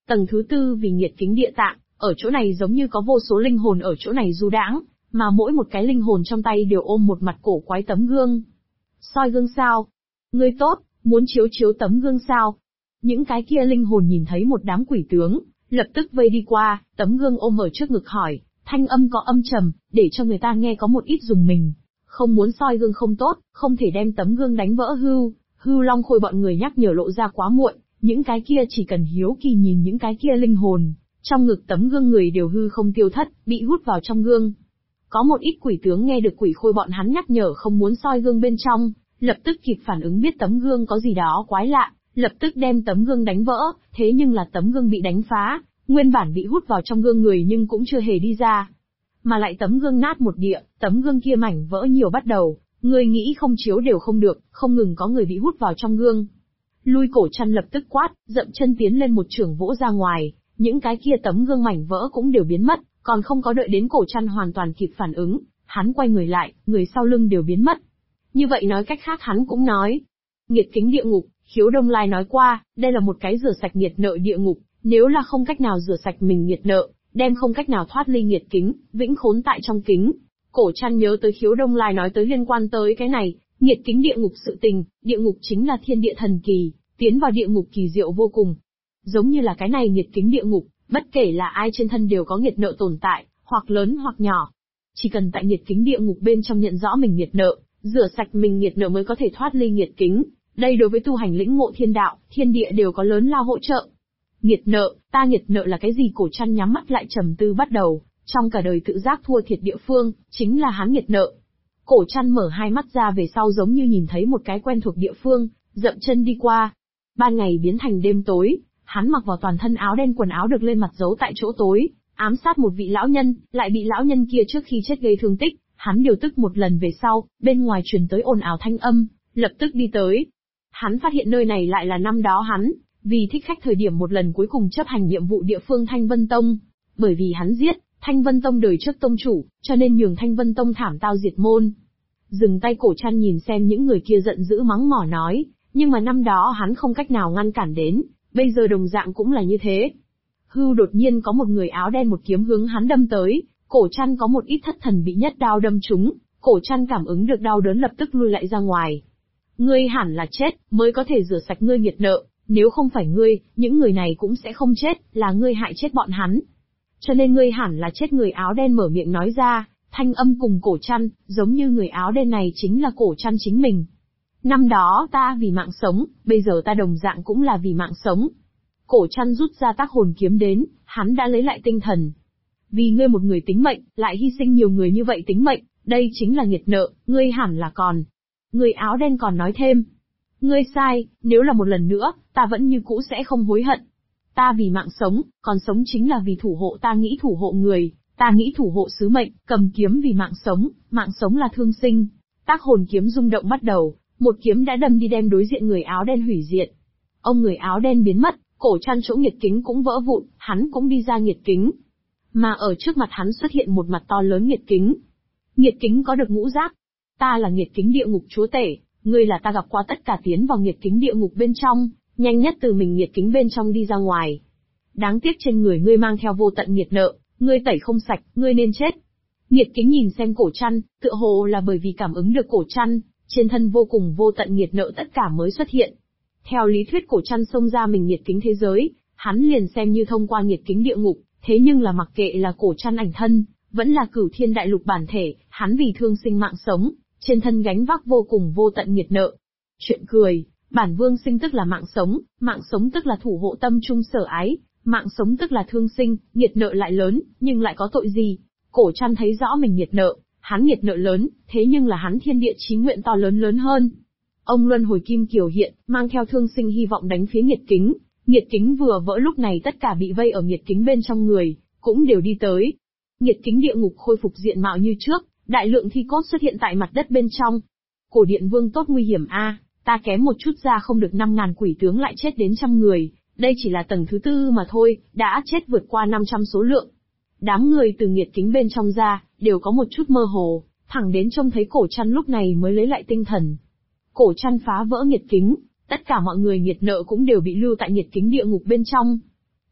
Tầng thứ tư vì nghiệt kính địa tạng, ở chỗ này giống như có vô số linh hồn ở chỗ này du đãng, mà mỗi một cái linh hồn trong tay đều ôm một mặt cổ quái tấm gương. Soi gương sao? Ngươi tốt, muốn chiếu chiếu tấm gương sao? Những cái kia linh hồn nhìn thấy một đám quỷ tướng, lập tức vây đi qua, tấm gương ôm ở trước ngực hỏi, thanh âm có âm trầm, để cho người ta nghe có một ít rùng mình. Không muốn soi gương không tốt, không thể đem tấm gương đánh vỡ hư long khôi bọn người nhắc nhở lộ ra quá muộn, những cái kia chỉ cần hiếu kỳ nhìn những cái kia linh hồn, trong ngực tấm gương người đều hư không tiêu thất, bị hút vào trong gương. Có một ít quỷ tướng nghe được quỷ khôi bọn hắn nhắc nhở không muốn soi gương bên trong, lập tức kịp phản ứng biết tấm gương có gì đó quái lạ, lập tức đem tấm gương đánh vỡ, thế nhưng là tấm gương bị đánh phá, nguyên bản bị hút vào trong gương người nhưng cũng chưa hề đi ra. Mà lại tấm gương nát một địa, tấm gương kia mảnh vỡ nhiều bắt đầu, người nghĩ không chiếu đều không được, không ngừng có người bị hút vào trong gương. Lui Cổ Trăn lập tức quát, dậm chân tiến lên một chưởng vỗ ra ngoài, những cái kia tấm gương mảnh vỡ cũng đều biến mất, còn không có đợi đến Cổ Trăn hoàn toàn kịp phản ứng, hắn quay người lại, người sau lưng đều biến mất. Như vậy nói cách khác hắn cũng nói, nghiệt kính địa ngục, Khiếu Đông Lai nói qua, đây là một cái rửa sạch nghiệt nợ địa ngục, nếu là không cách nào rửa sạch mình nghiệt nợ, đem không cách nào thoát ly nghiệt kính, vĩnh khốn tại trong kính. Cổ Trăn nhớ tới Khiếu Đông Lai nói tới liên quan tới cái này, nghiệt kính địa ngục sự tình, địa ngục chính là thiên địa thần kỳ, tiến vào địa ngục kỳ diệu vô cùng. Giống như là cái này nghiệt kính địa ngục, bất kể là ai trên thân đều có nghiệt nợ tồn tại, hoặc lớn hoặc nhỏ. Chỉ cần tại nghiệt kính địa ngục bên trong nhận rõ mình nghiệt nợ, rửa sạch mình nghiệt nợ mới có thể thoát ly nghiệt kính. Đây đối với tu hành lĩnh ngộ thiên đạo, thiên địa đều có lớn lao hỗ trợ. Nghiệt nợ, ta nghiệt nợ là cái gì? Cổ Trăn nhắm mắt lại trầm tư bắt đầu, trong cả đời tự giác thua thiệt địa phương, chính là hắn nghiệt nợ. Cổ Trăn mở hai mắt ra về sau giống như nhìn thấy một cái quen thuộc địa phương, dậm chân đi qua. Ban ngày biến thành đêm tối, hắn mặc vào toàn thân áo đen, quần áo được lên mặt giấu tại chỗ tối, ám sát một vị lão nhân, lại bị lão nhân kia trước khi chết gây thương tích, hắn điều tức một lần về sau, bên ngoài truyền tới ồn ào thanh âm, lập tức đi tới. Hắn phát hiện nơi này lại là năm đó hắn, vì thích khách thời điểm một lần cuối cùng chấp hành nhiệm vụ địa phương Thanh Vân Tông. Bởi vì hắn giết Thanh Vân Tông đời trước tông chủ, cho nên nhường Thanh Vân Tông thảm tao diệt môn. Dừng tay. Cổ Trăn nhìn xem những người kia giận dữ mắng mỏ nói, nhưng mà năm đó hắn không cách nào ngăn cản đến, bây giờ đồng dạng cũng là như thế. Đột nhiên có một người áo đen một kiếm hướng hắn đâm tới, Cổ Trăn có một ít thất thần bị nhất đao đâm trúng, Cổ Trăn cảm ứng được đau đớn lập tức lui lại ra ngoài. Ngươi hẳn là chết, mới có thể rửa sạch ngươi nghiệt nợ, nếu không phải ngươi, những người này cũng sẽ không chết, là ngươi hại chết bọn hắn. Cho nên ngươi hẳn là chết. Người áo đen mở miệng nói ra, thanh âm cùng Cổ Trăn, giống như người áo đen này chính là Cổ Trăn chính mình. Năm đó ta vì mạng sống, bây giờ ta đồng dạng cũng là vì mạng sống. Cổ Trăn rút ra tác hồn kiếm đến, hắn đã lấy lại tinh thần. Vì ngươi một người tính mệnh, lại hy sinh nhiều người như vậy tính mệnh, đây chính là nghiệt nợ, ngươi hẳn là còn. Người áo đen còn nói thêm. Ngươi sai, nếu là một lần nữa, ta vẫn như cũ sẽ không hối hận. Ta vì mạng sống, còn sống chính là vì thủ hộ, ta nghĩ thủ hộ người, ta nghĩ thủ hộ sứ mệnh, cầm kiếm vì mạng sống là thương sinh. Tác hồn kiếm rung động bắt đầu, một kiếm đã đâm đi đem đối diện người áo đen hủy diệt. Ông người áo đen biến mất, Cổ Trăn chỗ nghiệt kính cũng vỡ vụn, hắn cũng đi ra nghiệt kính. Mà ở trước mặt hắn xuất hiện một mặt to lớn nghiệt kính. Nghiệt kính có được ngũ giác. Ta là nghiệt kính địa ngục chúa tể, ngươi là ta gặp qua tất cả tiến vào nghiệt kính địa ngục bên trong, nhanh nhất từ mình nghiệt kính bên trong đi ra ngoài. Đáng tiếc trên người ngươi mang theo vô tận nghiệt nợ, ngươi tẩy không sạch, ngươi nên chết. Nghiệt kính nhìn xem Cổ Trăn, tựa hồ là bởi vì cảm ứng được Cổ Trăn, trên thân vô cùng vô tận nghiệt nợ tất cả mới xuất hiện. Theo lý thuyết Cổ Trăn xông ra mình nghiệt kính thế giới, hắn liền xem như thông qua nghiệt kính địa ngục, thế nhưng là mặc kệ là Cổ Trăn ảnh thân, vẫn là Cửu Thiên Đại Lục bản thể, hắn vì thương sinh mạng sống, trên thân gánh vác vô cùng vô tận nghiệt nợ. Chuyện cười, bản vương sinh tức là mạng sống tức là thủ hộ tâm trung sở ái, mạng sống tức là thương sinh, nghiệt nợ lại lớn, nhưng lại có tội gì? Cổ Trăn thấy rõ mình nghiệt nợ, hắn nghiệt nợ lớn, thế nhưng là hắn thiên địa chí nguyện to lớn hơn. Ông luân hồi kim kiều hiện, mang theo thương sinh hy vọng đánh phía nghiệt kính vừa vỡ lúc này tất cả bị vây ở nghiệt kính bên trong người, cũng đều đi tới. Nghiệt kính địa ngục khôi phục diện mạo như trước, đại lượng thi cốt xuất hiện tại mặt đất bên trong. Cổ Điện Vương tốt nguy hiểm a, ta kém một chút ra không được 5.000 quỷ tướng lại chết đến trăm người, đây chỉ là tầng thứ tư mà thôi, đã chết vượt qua 500 số lượng. Đám người từ nghiệt kính bên trong ra, đều có một chút mơ hồ, thẳng đến trông thấy Cổ Trăn lúc này mới lấy lại tinh thần. Cổ Trăn phá vỡ nghiệt kính, tất cả mọi người nghiệt nợ cũng đều bị lưu tại nghiệt kính địa ngục bên trong.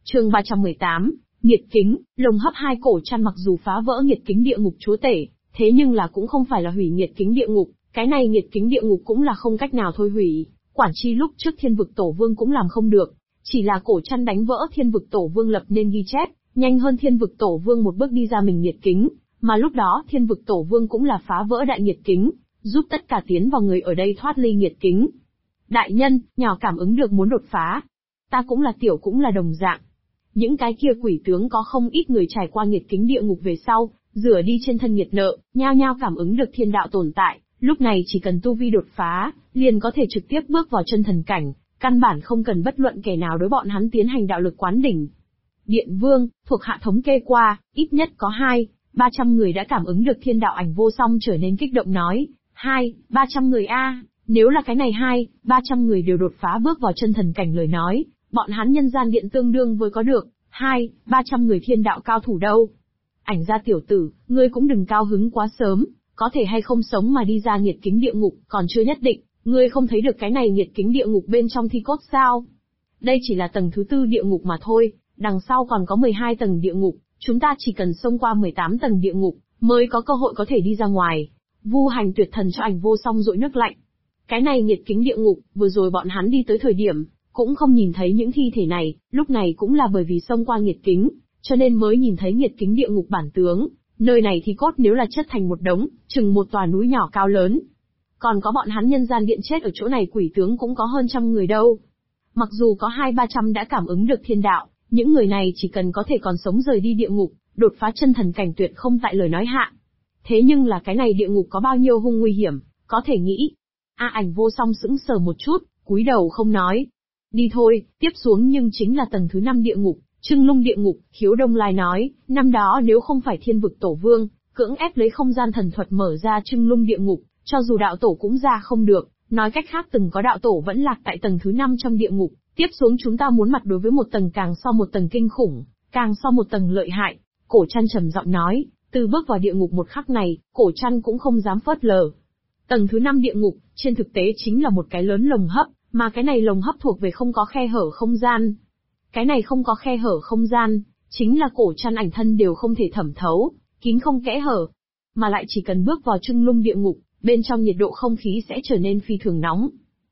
Chương 318, Nghiệt kính. Lồng hấp hai cổ chăn mặc dù phá vỡ nghiệt kính địa ngục chúa tể, thế nhưng là cũng không phải là hủy nghiệt kính địa ngục, cái này nghiệt kính địa ngục cũng là không cách nào thôi hủy. Quản chi lúc trước Thiên vực tổ vương cũng làm không được, chỉ là cổ chăn đánh vỡ Thiên vực tổ vương lập nên ghi chép, nhanh hơn Thiên vực tổ vương một bước đi ra mình nghiệt kính, mà lúc đó Thiên vực tổ vương cũng là phá vỡ đại nghiệt kính, giúp tất cả tiến vào người ở đây thoát ly nghiệt kính. Đại nhân, nhỏ cảm ứng được muốn đột phá. Ta cũng là tiểu cũng là đồng dạng. Những cái kia quỷ tướng có không ít người trải qua nghiệt kính địa ngục về sau, rửa đi trên thân nghiệt nợ, nhao nhao cảm ứng được thiên đạo tồn tại, lúc này chỉ cần tu vi đột phá, liền có thể trực tiếp bước vào chân thần cảnh, căn bản không cần bất luận kẻ nào đối bọn hắn tiến hành đạo lực quán đỉnh. Điện Vương, thuộc hạ thống kê qua, ít nhất có 200-300 người đã cảm ứng được thiên đạo ảnh vô song trở nên kích động nói, 200-300 người a, nếu là cái này 200-300 người đều đột phá bước vào chân thần cảnh lời nói, bọn hắn nhân gian điện tương đương với có được 200-300 người thiên đạo cao thủ đâu. Ảnh gia tiểu tử, ngươi cũng đừng cao hứng quá sớm, có thể hay không sống mà đi ra nghiệt kính địa ngục, còn chưa nhất định, ngươi không thấy được cái này nghiệt kính địa ngục bên trong thi cốt sao? Đây chỉ là tầng thứ 4 địa ngục mà thôi, đằng sau còn có 12 tầng địa ngục, chúng ta chỉ cần xông qua 18 tầng địa ngục, mới có cơ hội có thể đi ra ngoài. Vu Hành tuyệt thần cho ảnh vô song dội nước lạnh. Cái này nghiệt kính địa ngục, vừa rồi bọn hắn đi tới thời điểm, cũng không nhìn thấy những thi thể này, lúc này cũng là bởi vì xông qua nghiệt kính, cho nên mới nhìn thấy nghiệt kính địa ngục bản tướng. Nơi này thì cốt nếu là chất thành một đống, chừng một tòa núi nhỏ cao lớn. Còn có bọn hắn nhân gian điện chết ở chỗ này quỷ tướng cũng có hơn trăm người đâu. Mặc dù có 200-300 đã cảm ứng được thiên đạo, những người này chỉ cần có thể còn sống rời đi địa ngục, đột phá chân thần cảnh tuyệt không tại lời nói hạ. Thế nhưng là cái này địa ngục có bao nhiêu hung nguy hiểm, có thể nghĩ. Ảnh vô song sững sờ một chút, cúi đầu không nói. Đi thôi, tiếp xuống nhưng chính là tầng thứ 5 địa ngục, Trưng Lung địa ngục. Khiếu Đông Lai nói, năm đó nếu không phải Thiên vực tổ vương, cưỡng ép lấy không gian thần thuật mở ra Trưng Lung địa ngục, cho dù đạo tổ cũng ra không được, nói cách khác từng có đạo tổ vẫn lạc tại tầng thứ 5 trong địa ngục, tiếp xuống chúng ta muốn mặt đối với một tầng càng so một tầng kinh khủng, càng so một tầng lợi hại. Cổ Trăn trầm giọng nói, từ bước vào địa ngục một khắc này, Cổ Trăn cũng không dám phớt lờ. Tầng thứ 5 địa ngục, trên thực tế chính là một cái lớn lồng hấp, mà cái này lồng hấp thuộc về không có khe hở không gian. Cái này không có khe hở không gian, chính là Cổ Trăn ảnh thân đều không thể thẩm thấu, kín không kẽ hở. Mà lại chỉ cần bước vào Trưng Lung địa ngục, bên trong nhiệt độ không khí sẽ trở nên phi thường nóng.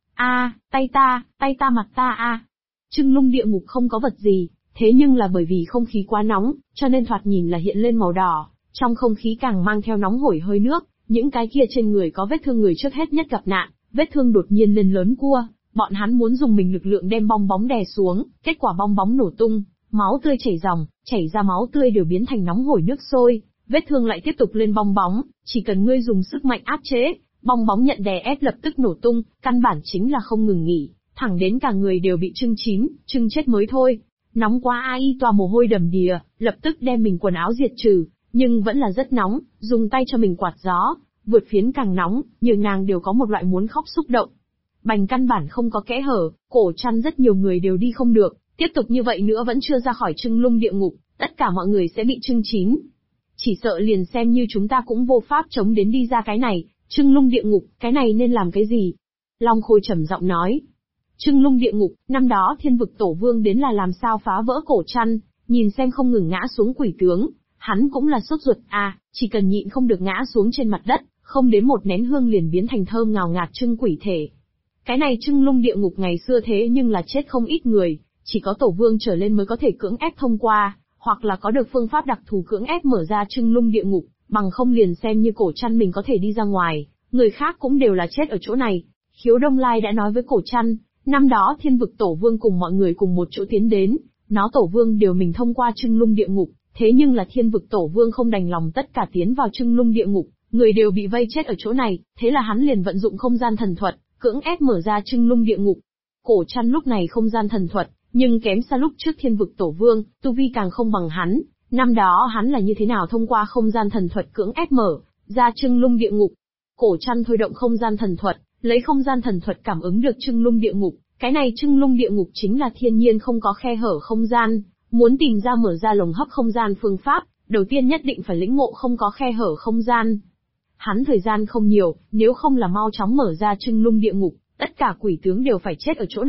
Tay ta mặt ta Trưng Lung địa ngục không có vật gì, thế nhưng là bởi vì không khí quá nóng, cho nên thoạt nhìn là hiện lên màu đỏ, trong không khí càng mang theo nóng hổi hơi nước, những cái kia trên người có vết thương người trước hết nhất gặp nạn, vết thương đột nhiên lên lớn cua, bọn hắn muốn dùng mình lực lượng đem bong bóng đè xuống, kết quả bong bóng nổ tung, máu tươi chảy ròng, chảy ra máu tươi đều biến thành nóng hổi nước sôi, vết thương lại tiếp tục lên bong bóng, chỉ cần ngươi dùng sức mạnh áp chế, bong bóng nhận đè ép lập tức nổ tung, căn bản chính là không ngừng nghỉ, thẳng đến cả người đều bị trưng chín, trưng chết mới thôi. Nóng quá ai toa mồ hôi đầm đìa, lập tức đem mình quần áo diệt trừ, nhưng vẫn là rất nóng, dùng tay cho mình quạt gió, vượt phiến càng nóng, nhiều nàng đều có một loại muốn khóc xúc động. Bành căn bản không có kẽ hở, Cổ Trăn rất nhiều người đều đi không được, tiếp tục như vậy nữa vẫn chưa ra khỏi Trưng Lung địa ngục, tất cả mọi người sẽ bị trưng chín. Chỉ sợ liền xem như chúng ta cũng vô pháp chống đến đi ra cái này, Trưng Lung địa ngục, cái này nên làm cái gì? Long Khôi trầm giọng nói. Trưng Lung địa ngục, năm đó Thiên vực tổ vương đến là làm sao phá vỡ Cổ Trăn, nhìn xem không ngừng ngã xuống quỷ tướng, hắn cũng là sốt ruột, chỉ cần nhịn không được ngã xuống trên mặt đất, không đến một nén hương liền biến thành thơm ngào ngạt trưng quỷ thể. Cái này Trưng Lung địa ngục ngày xưa thế nhưng là chết không ít người, chỉ có tổ vương trở lên mới có thể cưỡng ép thông qua, hoặc là có được phương pháp đặc thù cưỡng ép mở ra Trưng Lung địa ngục, bằng không liền xem như Cổ Trăn mình có thể đi ra ngoài, người khác cũng đều là chết ở chỗ này. Khiếu Đông Lai đã nói với Cổ Trăn, năm đó Thiên vực tổ vương cùng mọi người cùng một chỗ tiến đến, nó tổ vương đều mình thông qua Trưng Lung địa ngục, thế nhưng là Thiên vực tổ vương không đành lòng tất cả tiến vào Trưng Lung địa ngục, người đều bị vây chết ở chỗ này, thế là hắn liền vận dụng không gian thần thuật, cưỡng ép mở ra Trưng Lung địa ngục. Cổ Trăn lúc này không gian thần thuật, nhưng kém xa lúc trước Thiên vực tổ vương, tu vi càng không bằng hắn, năm đó hắn là như thế nào thông qua không gian thần thuật cưỡng ép mở ra Trưng Lung địa ngục. Cổ Trăn thôi động không gian thần thuật, lấy không gian thần thuật cảm ứng được Trưng Lung địa ngục, cái này Trưng Lung địa ngục chính là thiên nhiên không có khe hở không gian, muốn tìm ra mở ra lồng hấp không gian phương pháp, đầu tiên nhất định phải lĩnh ngộ không có khe hở không gian. Hắn thời gian không nhiều, nếu không là mau chóng mở ra Trưng Lung địa ngục, tất cả quỷ tướng đều phải chết ở chỗ này,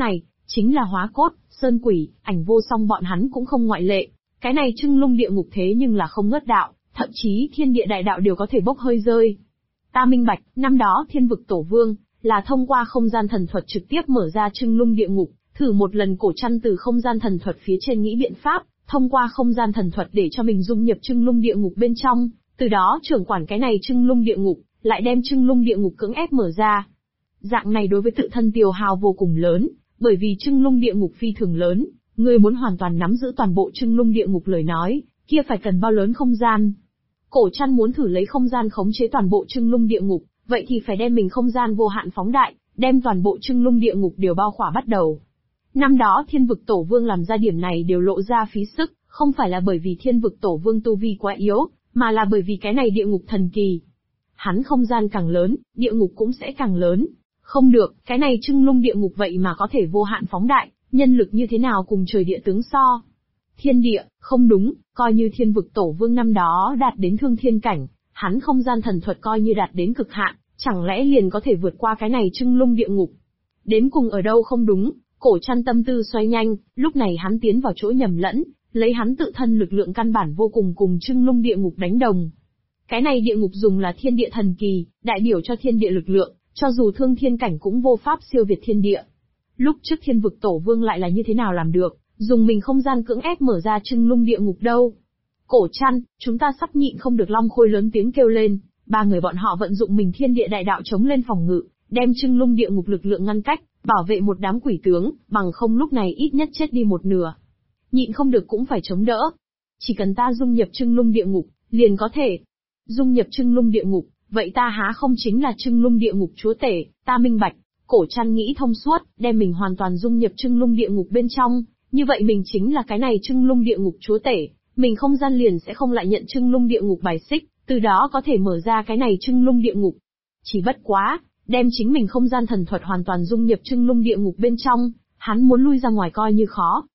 Chính là hóa cốt, sơn quỷ, ảnh vô song bọn hắn cũng không ngoại lệ. Cái này trưng lung địa ngục thế nhưng là không ngớt đạo, thậm chí thiên địa đại đạo đều có thể bốc hơi rơi. Ta minh bạch, năm đó Thiên Vực Tổ Vương là thông qua không gian thần thuật trực tiếp mở ra trưng lung địa ngục, thử một lần cổ chăn từ không gian thần thuật phía trên nghĩ biện pháp, thông qua không gian thần thuật để cho mình dung nhập trưng lung địa ngục bên trong, từ đó trưởng quản cái này trưng lung địa ngục, lại đem trưng lung địa ngục cưỡng ép mở ra. Dạng này đối với tự thân tiêu hao vô cùng lớn, bởi vì trưng lung địa ngục phi thường lớn, người muốn hoàn toàn nắm giữ toàn bộ trưng lung địa ngục lời nói, kia phải cần bao lớn không gian. Cổ chăn muốn thử lấy không gian khống chế toàn bộ trưng lung địa ngục, vậy thì phải đem mình không gian vô hạn phóng đại, đem toàn bộ trưng lung địa ngục đều bao khỏa bắt đầu. Năm đó Thiên Vực Tổ Vương làm ra điểm này đều lộ ra phí sức, không phải là bởi vì Thiên Vực Tổ Vương tu vi quá yếu, mà là bởi vì cái này địa ngục thần kỳ. Hắn không gian càng lớn, địa ngục cũng sẽ càng lớn. Không được, cái này trưng lung địa ngục vậy mà có thể vô hạn phóng đại, nhân lực như thế nào cùng trời địa tướng so. Thiên địa, không đúng, coi như Thiên Vực Tổ Vương năm đó đạt đến thương thiên cảnh, hắn không gian thần thuật coi như đạt đến cực hạn, chẳng lẽ liền có thể vượt qua cái này trưng lung địa ngục. Đến cùng ở đâu không đúng, cổ chăn tâm tư xoay nhanh, lúc này hắn tiến vào chỗ nhầm lẫn, lấy hắn tự thân lực lượng căn bản vô cùng trưng lung địa ngục đánh đồng. Cái này địa ngục dùng là thiên địa thần kỳ, đại biểu cho thiên địa lực lượng, cho dù thương thiên cảnh cũng vô pháp siêu việt thiên địa. Lúc trước Thiên Vực Tổ Vương lại là như thế nào làm được, dùng mình không gian cưỡng ép mở ra trưng lung địa ngục đâu. Cổ chăn, chúng ta sắp nhịn không được. Long Khôi lớn tiếng kêu lên, ba người bọn họ vận dụng mình thiên địa đại đạo chống lên phòng ngự, đem trưng lung địa ngục lực lượng ngăn cách, bảo vệ một đám quỷ tướng, bằng không lúc này ít nhất chết đi một nửa. Nhịn không được cũng phải chống đỡ. Chỉ cần ta dung nhập trưng lung địa ngục, liền có thể. Dung nhập trưng lung địa ngục, vậy ta há không chính là trưng lung địa ngục chúa tể, ta minh bạch. Cổ chăn nghĩ thông suốt, đem mình hoàn toàn dung nhập trưng lung địa ngục bên trong, như vậy mình chính là cái này trưng lung địa ngục chúa tể, mình không gian liền sẽ không lại nhận trưng lung địa ngục bài xích, từ đó có thể mở ra cái này trưng lung địa ngục. Chỉ bất quá, đem chính mình không gian thần thuật hoàn toàn dung nhập trưng lung địa ngục bên trong, hắn muốn lui ra ngoài coi như khó.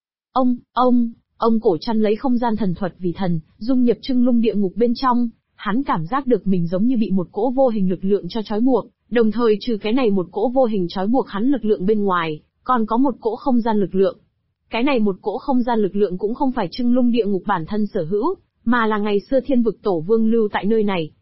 Ông cổ chăn lấy không gian thần thuật vì thần, dung nhập trưng lung địa ngục bên trong, hắn cảm giác được mình giống như bị một cỗ vô hình lực lượng cho trói buộc, đồng thời trừ cái này một cỗ vô hình trói buộc hắn lực lượng bên ngoài, còn có một cỗ không gian lực lượng. Cái này một cỗ không gian lực lượng cũng không phải trưng lung địa ngục bản thân sở hữu, mà là ngày xưa Thiên Vực Tổ Vương lưu tại nơi này.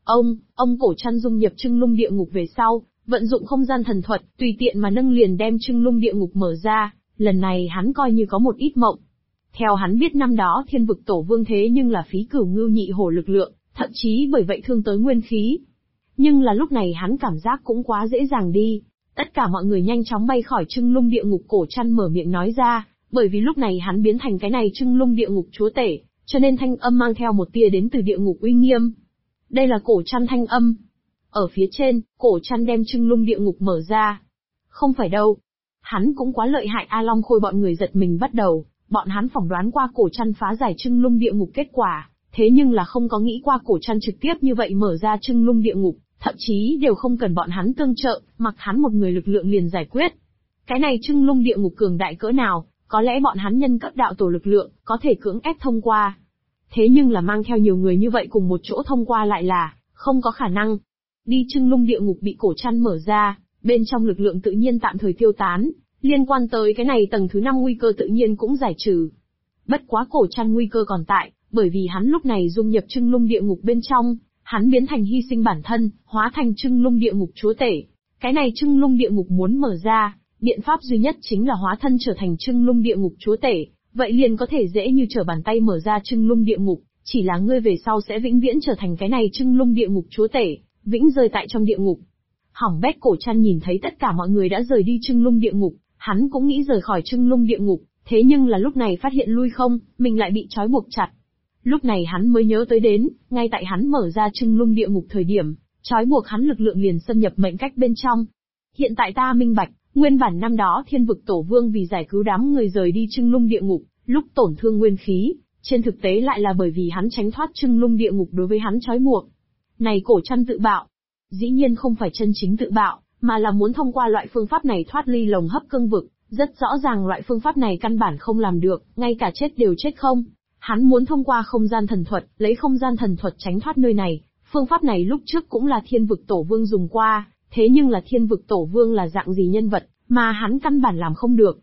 Ông cổ chăn dung nhập trưng lung địa ngục về sau, vận dụng không gian thần thuật, tùy tiện mà nâng liền đem trưng lung địa ngục mở ra, lần này hắn coi như có một ít mộng. Theo hắn biết năm đó Thiên Vực Tổ Vương thế nhưng là phí cửu ngưu nhị hổ lực lượng, thậm chí bởi vậy thương tới nguyên khí. Nhưng là lúc này hắn cảm giác cũng quá dễ dàng đi. Tất cả mọi người nhanh chóng bay khỏi trưng lung địa ngục. Cổ chăn mở miệng nói ra, bởi vì lúc này hắn biến thành cái này trưng lung địa ngục chúa tể, cho nên thanh âm mang theo một tia đến từ địa ngục uy nghiêm. Đây là cổ chăn thanh âm. Ở phía trên, cổ chăn đem trưng lung địa ngục mở ra. Không phải đâu. Hắn cũng quá lợi hại. A Long Khôi bọn người giật mình bắt đầu, bọn hắn phỏng đoán qua cổ chăn phá giải trưng lung địa ngục kết quả, thế nhưng là không có nghĩ qua cổ chăn trực tiếp như vậy mở ra trưng lung địa ngục, thậm chí đều không cần bọn hắn tương trợ, mặc hắn một người lực lượng liền giải quyết. Cái này trưng lung địa ngục cường đại cỡ nào, có lẽ bọn hắn nhân cấp đạo tổ lực lượng, có thể cưỡng ép thông qua. Thế nhưng là mang theo nhiều người như vậy cùng một chỗ thông qua lại là, không có khả năng. Đi trưng lung địa ngục bị cổ chăn mở ra, bên trong lực lượng tự nhiên tạm thời tiêu tán, liên quan tới cái này tầng thứ 5 nguy cơ tự nhiên cũng giải trừ. Bất quá cổ chăn nguy cơ còn tại, bởi vì hắn lúc này dung nhập trưng lung địa ngục bên trong, hắn biến thành hy sinh bản thân, hóa thành trưng lung địa ngục chúa tể. Cái này trưng lung địa ngục muốn mở ra, biện pháp duy nhất chính là hóa thân trở thành trưng lung địa ngục chúa tể, vậy liền có thể dễ như trở bàn tay mở ra trưng lung địa ngục, chỉ là ngươi về sau sẽ vĩnh viễn trở thành cái này trưng lung địa ngục chúa tể, vĩnh rơi tại trong địa ngục. Hỏng bét. Cổ chăn nhìn thấy tất cả mọi người đã rời đi trưng lung địa ngục, hắn cũng nghĩ rời khỏi trưng lung địa ngục, thế nhưng là lúc này phát hiện lui không, mình lại bị trói buộc chặt. Lúc này hắn mới nhớ tới đến, ngay tại hắn mở ra trưng lung địa ngục thời điểm, trói buộc hắn lực lượng liền xâm nhập mệnh cách bên trong. Hiện tại ta minh bạch, nguyên bản năm đó Thiên Vực Tổ Vương vì giải cứu đám người rời đi trưng lung địa ngục, lúc tổn thương nguyên khí, trên thực tế lại là bởi vì hắn tránh thoát trưng lung địa ngục đối với hắn trói buộc. Này cổ chăn tự bạo. Dĩ nhiên không phải chân chính tự bạo, mà là muốn thông qua loại phương pháp này thoát ly lồng hấp cương vực, rất rõ ràng loại phương pháp này căn bản không làm được, ngay cả chết đều chết không. Hắn muốn thông qua không gian thần thuật, lấy không gian thần thuật tránh thoát nơi này, phương pháp này lúc trước cũng là Thiên Vực Tổ Vương dùng qua, thế nhưng là Thiên Vực Tổ Vương là dạng gì nhân vật, mà hắn căn bản làm không được.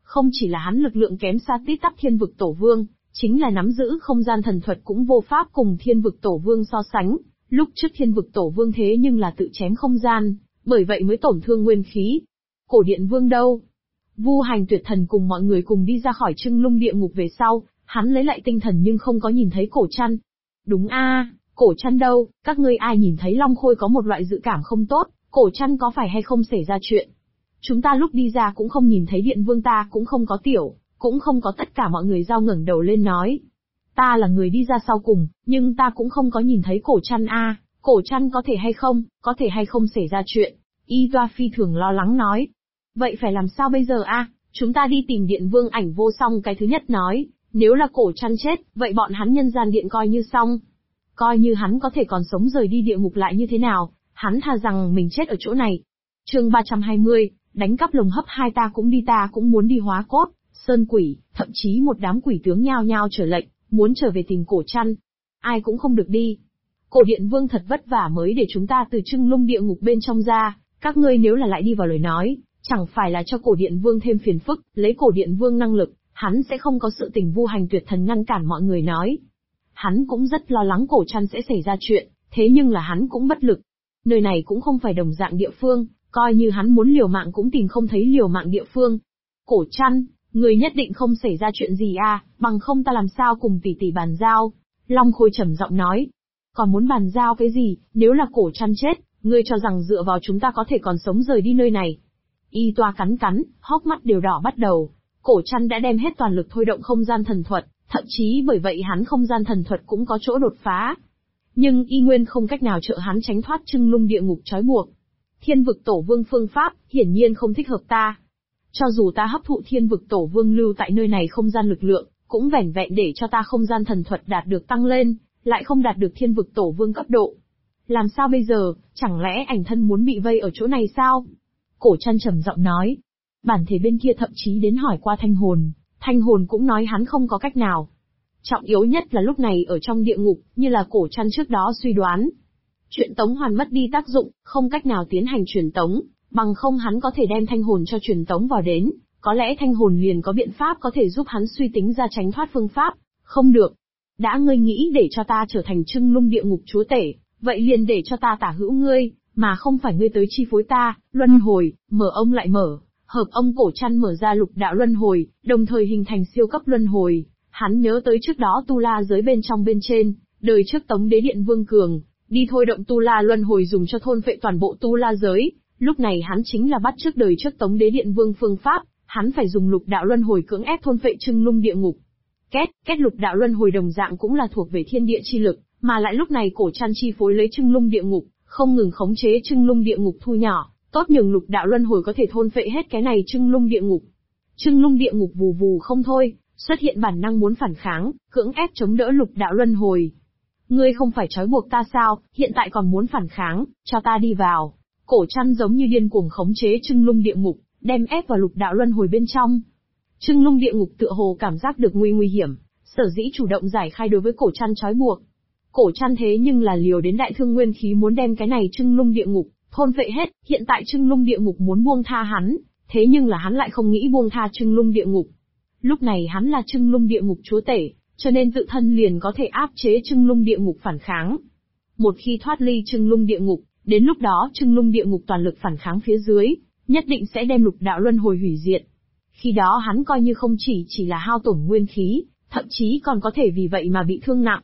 Không chỉ là hắn lực lượng kém xa tít tắp Thiên Vực Tổ Vương, chính là nắm giữ không gian thần thuật cũng vô pháp cùng Thiên Vực Tổ Vương so sánh. Lúc trước Thiên Vực Tổ Vương thế nhưng là tự chém không gian, bởi vậy mới tổn thương nguyên khí. Cổ Điện Vương đâu? Vu Hành Tuyệt Thần cùng mọi người cùng đi ra khỏi Trưng Lung địa ngục về sau, hắn lấy lại tinh thần nhưng không có nhìn thấy Cổ Trăn. Đúng a, Cổ Trăn đâu? Các ngươi ai nhìn thấy Long Khôi có một loại dự cảm không tốt, Cổ Trăn có phải hay không xảy ra chuyện? Chúng ta lúc đi ra cũng không nhìn thấy Điện Vương, ta cũng không có tiểu, cũng không có tất cả mọi người giao ngẩng đầu lên nói. Ta là người đi ra sau cùng, nhưng ta cũng không có nhìn thấy Cổ Trăn a, Cổ Trăn có thể hay không xảy ra chuyện. Y Toa phi thường lo lắng nói. Vậy phải làm sao bây giờ a? Chúng ta đi tìm Điện Vương Ảnh Vô Song. Cái thứ nhất nói, nếu là Cổ Trăn chết, vậy bọn hắn Nhân Gian Điện coi như xong. Coi như hắn có thể còn sống rời đi địa ngục lại như thế nào, hắn thà rằng mình chết ở chỗ này. Chương 320, đánh cắp lồng hấp hai, ta cũng muốn đi hóa cốt, sơn quỷ, thậm chí một đám quỷ tướng nhao nhao trở lệnh, muốn trở về tìm Cổ Trăn. Ai cũng không được đi. Cổ Điện Vương thật vất vả mới để chúng ta từ Trưng Lung địa ngục bên trong ra, các ngươi nếu là lại đi vào lời nói, chẳng phải là cho Cổ Điện Vương thêm phiền phức, lấy Cổ Điện Vương năng lực, hắn sẽ không có sự tình. Vu Hành Tuyệt Thần ngăn cản mọi người nói. Hắn cũng rất lo lắng Cổ Trăn sẽ xảy ra chuyện, thế nhưng là hắn cũng bất lực. Nơi này cũng không phải đồng dạng địa phương, coi như hắn muốn liều mạng cũng tìm không thấy liều mạng địa phương. Cổ Trăn, người nhất định không xảy ra chuyện gì à, bằng không ta làm sao cùng tỷ tỷ bàn giao. Long Khôi trầm giọng nói. Còn muốn bàn giao cái gì, nếu là Cổ Trăn chết, ngươi cho rằng dựa vào chúng ta có thể còn sống rời đi nơi này. Y Toa cắn, hốc mắt đều đỏ bắt đầu. Cổ Trăn đã đem hết toàn lực thôi động không gian thần thuật, thậm chí bởi vậy hắn không gian thần thuật cũng có chỗ đột phá. Nhưng y nguyên không cách nào trợ hắn tránh thoát Trưng Lung địa ngục trói buộc. Thiên Vực Tổ Vương phương pháp, hiển nhiên không thích hợp ta. Cho dù ta hấp thụ Thiên Vực Tổ Vương lưu tại nơi này không gian lực lượng, cũng vẻn vẹn để cho ta không gian thần thuật đạt được tăng lên, lại không đạt được Thiên Vực Tổ Vương cấp độ. Làm sao bây giờ, chẳng lẽ ảnh thân muốn bị vây ở chỗ này sao? Cổ Trăn trầm giọng nói. Bản thể bên kia thậm chí đến hỏi qua Thanh hồn cũng nói hắn không có cách nào. Trọng yếu nhất là lúc này ở trong địa ngục, như là Cổ Trăn trước đó suy đoán. Chuyện tống hoàn mất đi tác dụng, không cách nào tiến hành truyền tống, bằng không hắn có thể đem Thanh hồn cho truyền tống vào đến, có lẽ Thanh hồn liền có biện pháp có thể giúp hắn suy tính ra tránh thoát phương pháp. Không được. Đã ngươi nghĩ để cho ta trở thành Trưng Lung địa ngục chúa tể, vậy liền để cho ta tả hữu ngươi, mà không phải ngươi tới chi phối ta. Luân hồi, mở ông lại mở, hợp ông. Cổ Trăn mở ra lục đạo luân hồi, đồng thời hình thành siêu cấp luân hồi. Hắn nhớ tới trước đó tu la giới bên trên, đời trước Tống Đế Điện Vương Cường, đi thôi động tu la luân hồi dùng cho thôn phệ toàn bộ tu la giới. Lúc này hắn chính là bắt trước đời trước Tống Đế Điện Vương phương pháp, hắn phải dùng lục đạo luân hồi cưỡng ép thôn phệ Trưng Lung địa ngục. Kết lục đạo luân hồi đồng dạng cũng là thuộc về thiên địa chi lực, mà lại lúc này Cổ Trăn chi phối lấy Trưng Lung địa ngục, không ngừng khống chế Trưng Lung địa ngục thu nhỏ, tốt nhường lục đạo luân hồi có thể thôn phệ hết cái này Trưng Lung địa ngục. Trưng Lung địa ngục vù vù không thôi, xuất hiện bản năng muốn phản kháng, cưỡng ép chống đỡ lục đạo luân hồi. Ngươi không phải trói buộc ta sao, hiện tại còn muốn phản kháng, cho ta đi vào. Cổ Trăn giống như điên cuồng khống chế Trưng Lung địa ngục, đem ép vào lục đạo luân hồi bên trong. Trưng Lung địa ngục tựa hồ cảm giác được nguy hiểm, sở dĩ chủ động giải khai đối với Cổ Trăn trói buộc. Cổ Trăn thế nhưng là liều đến đại thương nguyên khí muốn đem cái này Trưng Lung địa ngục thôn phệ hết, hiện tại Trưng Lung địa ngục muốn buông tha hắn, thế nhưng là hắn lại không nghĩ buông tha Trưng Lung địa ngục. Lúc này hắn là Trưng Lung địa ngục chúa tể, cho nên tự thân liền có thể áp chế Trưng Lung địa ngục phản kháng. Một khi thoát ly Trưng Lung địa ngục, đến lúc đó Trưng Lung địa ngục toàn lực phản kháng phía dưới, nhất định sẽ đem lục đạo luân hồi hủy diệt. Khi đó hắn coi như không chỉ là hao tổn nguyên khí, thậm chí còn có thể vì vậy mà bị thương nặng.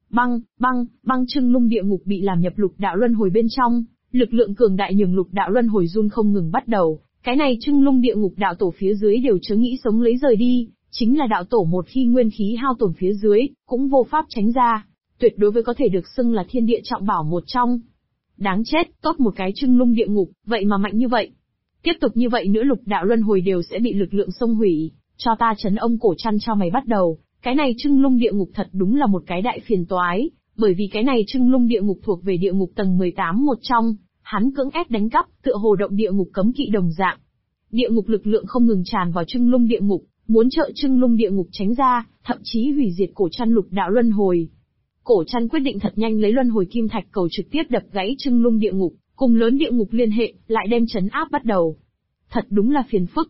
Băng Trưng Lung địa ngục bị làm nhập lục đạo luân hồi bên trong, lực lượng cường đại nhường lục đạo luân hồi run không ngừng bắt đầu. Cái này Trưng Lung địa ngục đạo tổ phía dưới đều chớ nghĩ sống lấy rời đi, chính là đạo tổ một khi nguyên khí hao tổn phía dưới, cũng vô pháp tránh ra, tuyệt đối với có thể được xưng là thiên địa trọng bảo một trong. Đáng chết, tốt một cái Trưng Lung địa ngục, vậy mà mạnh như vậy. Tiếp tục như vậy nữa lục đạo luân hồi đều sẽ bị lực lượng xông hủy, cho ta chấn ông. Cổ Trăn cho mày bắt đầu, cái này Trưng Lung địa ngục thật đúng là một cái đại phiền toái, bởi vì cái này Trưng Lung địa ngục thuộc về địa ngục tầng 18 một trong, hắn cưỡng ép đánh cắp, tựa hồ động địa ngục cấm kỵ đồng dạng. Địa ngục lực lượng không ngừng tràn vào Trưng Lung địa ngục, muốn trợ Trưng Lung địa ngục tránh ra, thậm chí hủy diệt Cổ Trăn lục đạo luân hồi. Cổ Trăn quyết định thật nhanh lấy luân hồi kim thạch cầu trực tiếp đập gãy Trưng Lung địa ngục, cùng lớn địa ngục liên hệ, lại đem trấn áp bắt đầu. Thật đúng là phiền phức.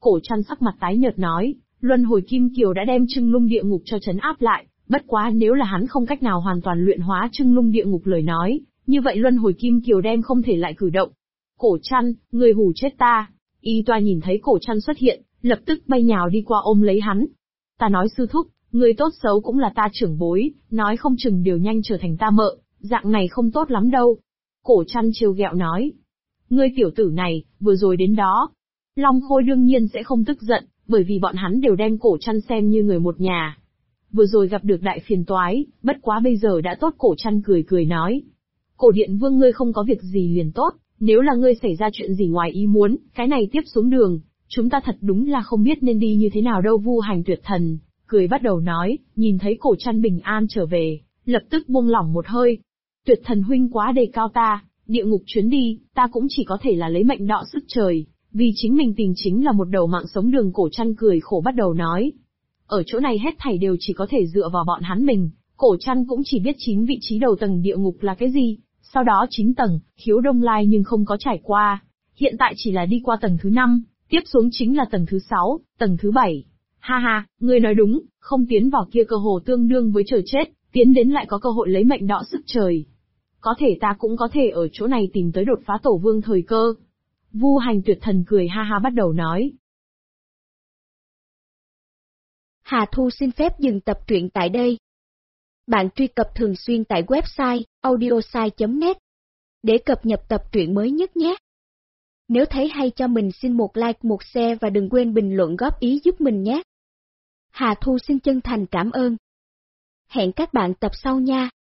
Cổ Trăn sắc mặt tái nhợt nói, luân hồi kim kiều đã đem Trưng Lung địa ngục cho trấn áp lại, bất quá nếu là hắn không cách nào hoàn toàn luyện hóa Trưng Lung địa ngục lời nói, như vậy luân hồi kim kiều đem không thể lại cử động. Cổ Trăn, người hù chết ta. Y Toa nhìn thấy Cổ Trăn xuất hiện, lập tức bay nhào đi qua ôm lấy hắn. Ta nói sư thúc, người tốt xấu cũng là ta trưởng bối, nói không chừng đều nhanh trở thành ta mợ, dạng này không tốt lắm đâu. Cổ Trăn trêu ghẹo nói. Ngươi tiểu tử này, vừa rồi đến đó. Long Khôi đương nhiên sẽ không tức giận, bởi vì bọn hắn đều đem Cổ Trăn xem như người một nhà. Vừa rồi gặp được đại phiền toái, bất quá bây giờ đã tốt. Cổ Trăn cười cười nói. Cổ Điện Vương ngươi không có việc gì liền tốt, nếu là ngươi xảy ra chuyện gì ngoài ý muốn, cái này tiếp xuống đường, chúng ta thật đúng là không biết nên đi như thế nào đâu. Vu Hành Tuyệt Thần cười bắt đầu nói, nhìn thấy Cổ Trăn bình an trở về, lập tức buông lỏng một hơi. Tuyệt Thần huynh quá đề cao ta, địa ngục chuyến đi, ta cũng chỉ có thể là lấy mệnh đọ sức trời, vì chính mình tìm chính là một đầu mạng sống đường. Cổ Trăn cười khổ bắt đầu nói. Ở chỗ này hết thảy đều chỉ có thể dựa vào bọn hắn mình, Cổ Trăn cũng chỉ biết 9 vị trí đầu tầng địa ngục là cái gì, sau đó 9 tầng, khiếu đông lai nhưng không có trải qua, hiện tại chỉ là đi qua tầng thứ 5, tiếp xuống chính là tầng thứ 6, tầng thứ 7. Ha ha, ngươi nói đúng, không tiến vào kia cơ hồ tương đương với chờ chết, tiến đến lại có cơ hội lấy mệnh đọ sức trời. Có thể ta cũng có thể ở chỗ này tìm tới đột phá tổ vương thời cơ. Vu Hành Tuyệt Thần cười ha ha bắt đầu nói. Hà Thu xin phép dừng tập truyện tại đây. Bạn truy cập thường xuyên tại website audiosai.net để cập nhật tập truyện mới nhất nhé. Nếu thấy hay cho mình xin một like, một share và đừng quên bình luận góp ý giúp mình nhé. Hà Thu xin chân thành cảm ơn. Hẹn các bạn tập sau nha.